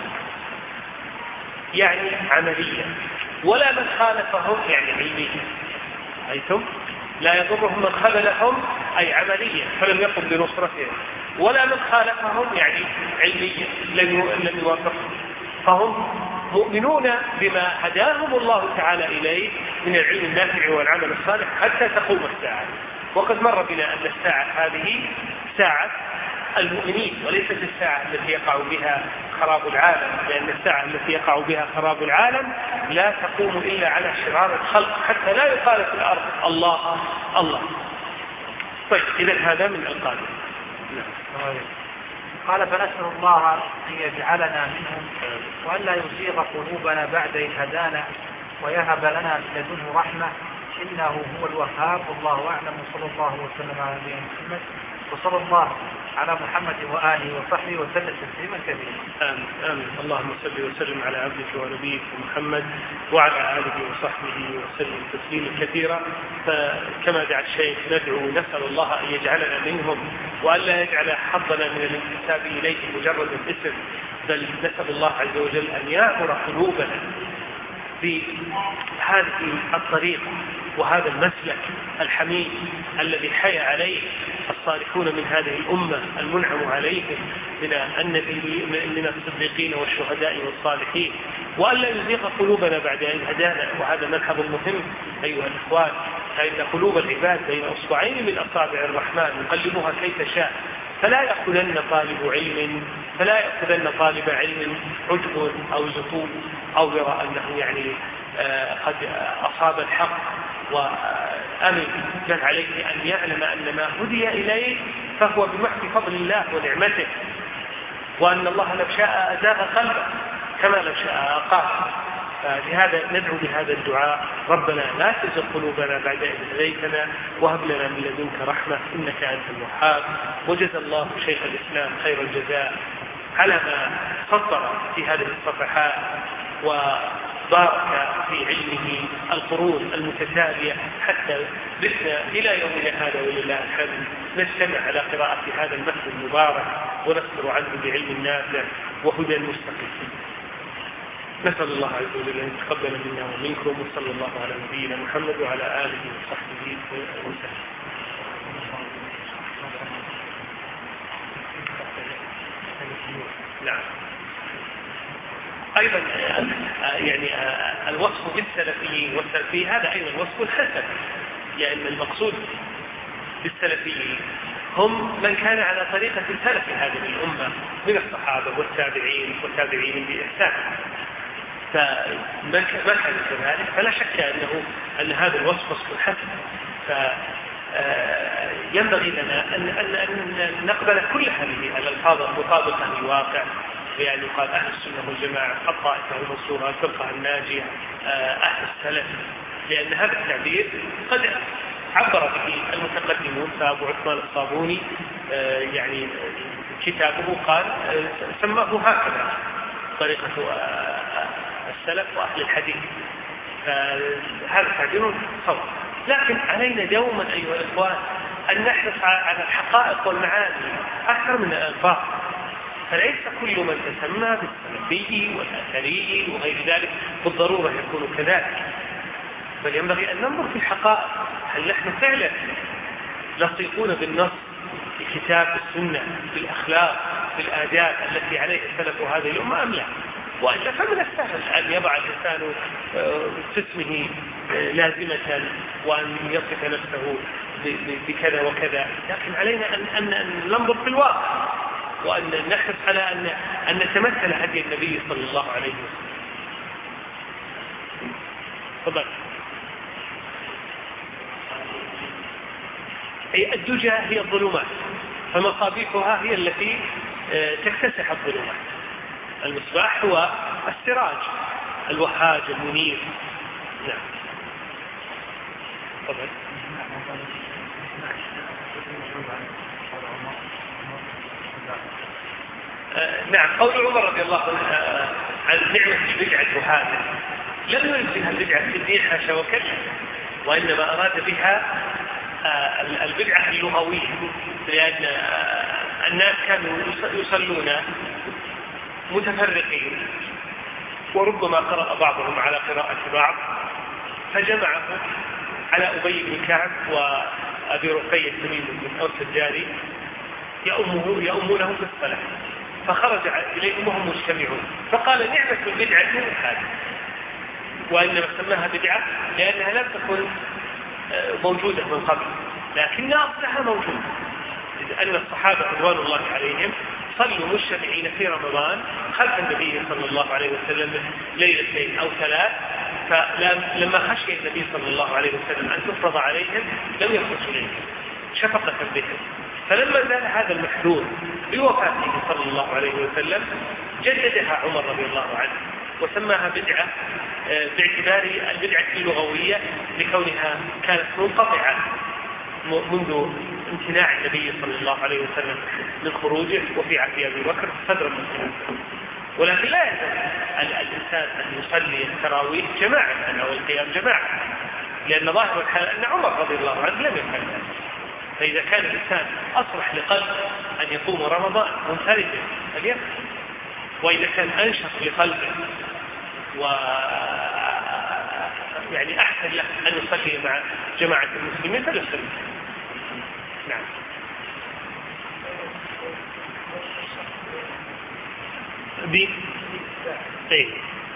يعني عمليا، ولا من خالفهم يعني علميا. أيتم لا يضرهم من خذلهم أي عمليا فلم يقم بنصرتهم، ولا من خالفهم يعني علميا لم يوافقهم. فهم مؤمنون بما هداهم الله تعالى إليه من العلم النافع والعمل الصالح حتى تقوم الساعة. وقد مر بنا أن الساعة هذه ساعة المؤمنين وليست الساعة التي يقع بها خراب العالم، لأن الساعة التي يقع بها خراب العالم لا تقوم إلا على شرار الخلق حتى لا يقال في الأرض الله الله. طيب إذا هذا من القادم. نعم. قال فنسأل الله أن يجعلنا منهم وأن لا يزيغ قلوبنا بعد إذ هدانا ويهب لنا من لدنه رحمة إنه هو الوهاب والله أعلم. وصلى الله وسلم على نبينا محمد وصلى الله على محمد وآله وصحبه وسلم تسليما كثيرا. آمين آمين. اللهم صل وسلم على عبدك ونبيك محمد وعلى آله وصحبه وسلم تسليما كثيرا. فكما دعا الشيخ ندعو نسأل الله أن يجعلنا منهم وأن لا يجعل حظنا من الانتساب إليه مجرد الاسم، بل نسأل الله عز وجل أن يعمر قلوبنا بهذه الطريقة وهذا المسلك الحميد الذي حيا عليه الصالحون من هذه الأمة المنعم عليهم من النبي من الصديقين والشهداء والصالحين، وأن لا يزيغ قلوبنا بعد أن هدانا. وهذا ملحظ مهم أيها الإخوان، فإن قلوب العباد بين أصبعين من أصابع الرحمن يقلبها كيف شاء، فلا يأخذن طالب علم فلا يأخذن طالب علم عجب أو زهو أو يرى أنه يعني آه قد أصاب الحق وأمن، بل عليه أن يعلم أن ما هدي إليه فهو بمحض فضل الله ونعمته، وأن الله لو شاء أزاغ قلبه كما لو شاء أقام. فلهذا ندعو بهذا الدعاء: ربنا لا تزغ قلوبنا بعد إذ هديتنا وهب لنا من لدنك رحمة إنك أنت الوهاب. وجزى الله شيخ الإسلام خير الجزاء على ما فطر في هذه الصفحات وبارك في علمه القرون المتتالية حتى بثنا إلى يومنا هذا ولله الحمد نجتمع على قراءة هذا المثل المبارك ونذكر عنه بعلم نافع وهدى المستقيم. نسأل الله عز وجل أن يتقبل منا ومنكم، وصلى الله على نبينا محمد وعلى آله وصحبه وسلم. نعم. أيضا يعني الوصف بالسلفيين والسلفي هذا أيضا وصف حسن، لأن المقصود بالسلفيين هم من كان على طريقة سلف هذه الأمة من الصحابة والتابعين والتابعين بإحسان. فما كان كذلك فلا شك أنه أن هذا الوصف وصف حسن. فينبغي لنا أن, أن, أن نقبل كل هذه الألفاظ المطابقة للواقع، يعني يقال أهل السنة والجماعة، الطائفة المنصورة، الفرقة الناجية، أهل السلف، لأن هذا التعبير قد عبر به المتقدمون. فأبو عثمان الصابوني يعني كتابه قال سماه هكذا طريقة السلف وأهل الحديث، فهذا تعبير صواب. لكن علينا دوما أيها الإخوان أن نحرص على الحقائق والمعاني أكثر من الألفاظ. فليس كل من تسمى بالسلفي والأثري وغير ذلك بالضرورة يكون كذلك، بل ينبغي أن ننظر في الحقائق. هل نحن فعلا لصيقون بالنص في كتاب السنة بالأخلاق بالآداب التي عليه السلف هذه الأمة أم لا؟ وإلا فمن السهل أن يضع الإنسان في اسمه لازمة وأن يصف نفسه بكذا وكذا، لكن علينا أن, أن ننظر في الواقع وأن نحرص على أن, أن نتمثل هدي النبي صلى الله عليه وسلم. تفضل. أي الدجى هي الظلمات، فمصابيحها هي التي تكتسح الظلمات. المصباح هو السراج الوهاج المنير. نعم. تفضل. نعم. قول عمر رضي الله عنه عن نعمة البدعة هذه لم يرد بها البدعة في الدين حاشا وكلا، وإنما أراد بها البدعة اللغوية، لأن الناس كانوا يصلون متفرقين وربما قرأ بعضهم على قراءة بعض، فجمعهم على أبي بن كعب وأبي رقية تميم بن أوس الجاري يأمه يأمونه في الصلاة، فخرج إليهم وهم مجتمعون فقال نعمة البدعة هذه، وإنما سماها بدعة لأنها لم تكن موجودة من قبل، لكن أصلها موجودة، لأن الصحابة رضوان الله عليهم صلوا مجتمعين في رمضان خلف النبي صلى الله عليه وسلم ليلتين أو ثلاث، فلما خشي النبي صلى الله عليه وسلم أن تفرض عليهم لم يخرج إليهم، شفقة بهم. فلما زال هذا المحذور بوفاته صلى الله عليه وسلم جددها عمر رضي الله عنه وسماها بدعة باعتبار البدعة اللغوية لكونها كانت منقطعة منذ امتناع النبي صلى الله عليه وسلم من خروجه وفي عهد أبي بكر صدرا مسلما. ولكن لا يلزم الإنسان أن يصلي التراويح جماعة أو القيام جماعة، لأن ظاهر الحال أن عمر رضي الله عنه لم يفعل ذلك. فإذا كان الإنسان أصلح لقلبه أن يقوم رمضان منفردا فليفعل، وإذا كان أنشط لقلبه و يعني أحسن له أن يصلي مع جماعة المسلمين فليصلي. نعم. ب طيب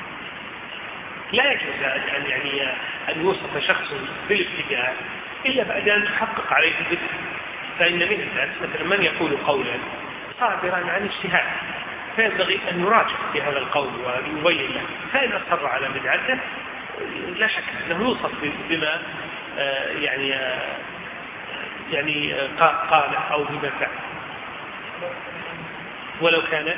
لا يجوز أن يعني أن يوصف شخص بالابتداع إلا بعد أن تحقق عليه البدع. فإن من الناس مثلا من يقول قولا صادرا عن اجتهاد فينبغي أن نراجع في هذا القول ويبين له، فإن أصر على بدعته لا شك أنه يوصف بما يعني يعني قال أو بما فعل، ولو كان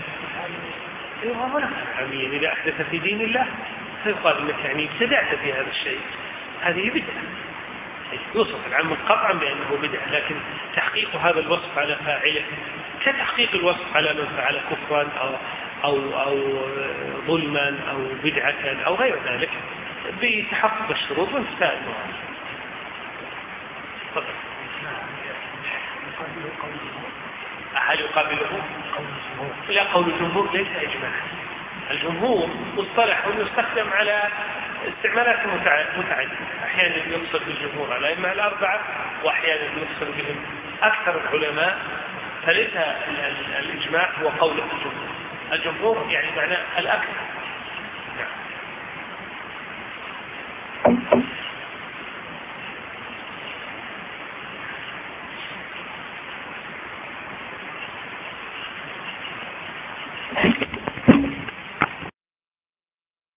عميا إذا أحدث في دين الله فيقال إنك يعني ابتدعت في هذا الشيء، هذه بدعة. يوصف العم قطعا بأنه بدعة، لكن تحقيق هذا الوصف على فاعله كتحقيق الوصف على من فعل كفرا أو, أو, أو ظلما أو بدعة أو غير ذلك بتحقق الشروط وانتفاء المراد. تفضل. هل يقابله؟ لا، قول الجمهور ليس إجماع. الجمهور مصطلح يستخدم على استعمالات متعددة، أحيانا يقصد بالجمهور على الأئمة الأربعة وأحيانا يقصد بهم أكثر العلماء، فليس الإجماع هو قول الجمهور. الجمهور يعني معناه الأكثر. نعم.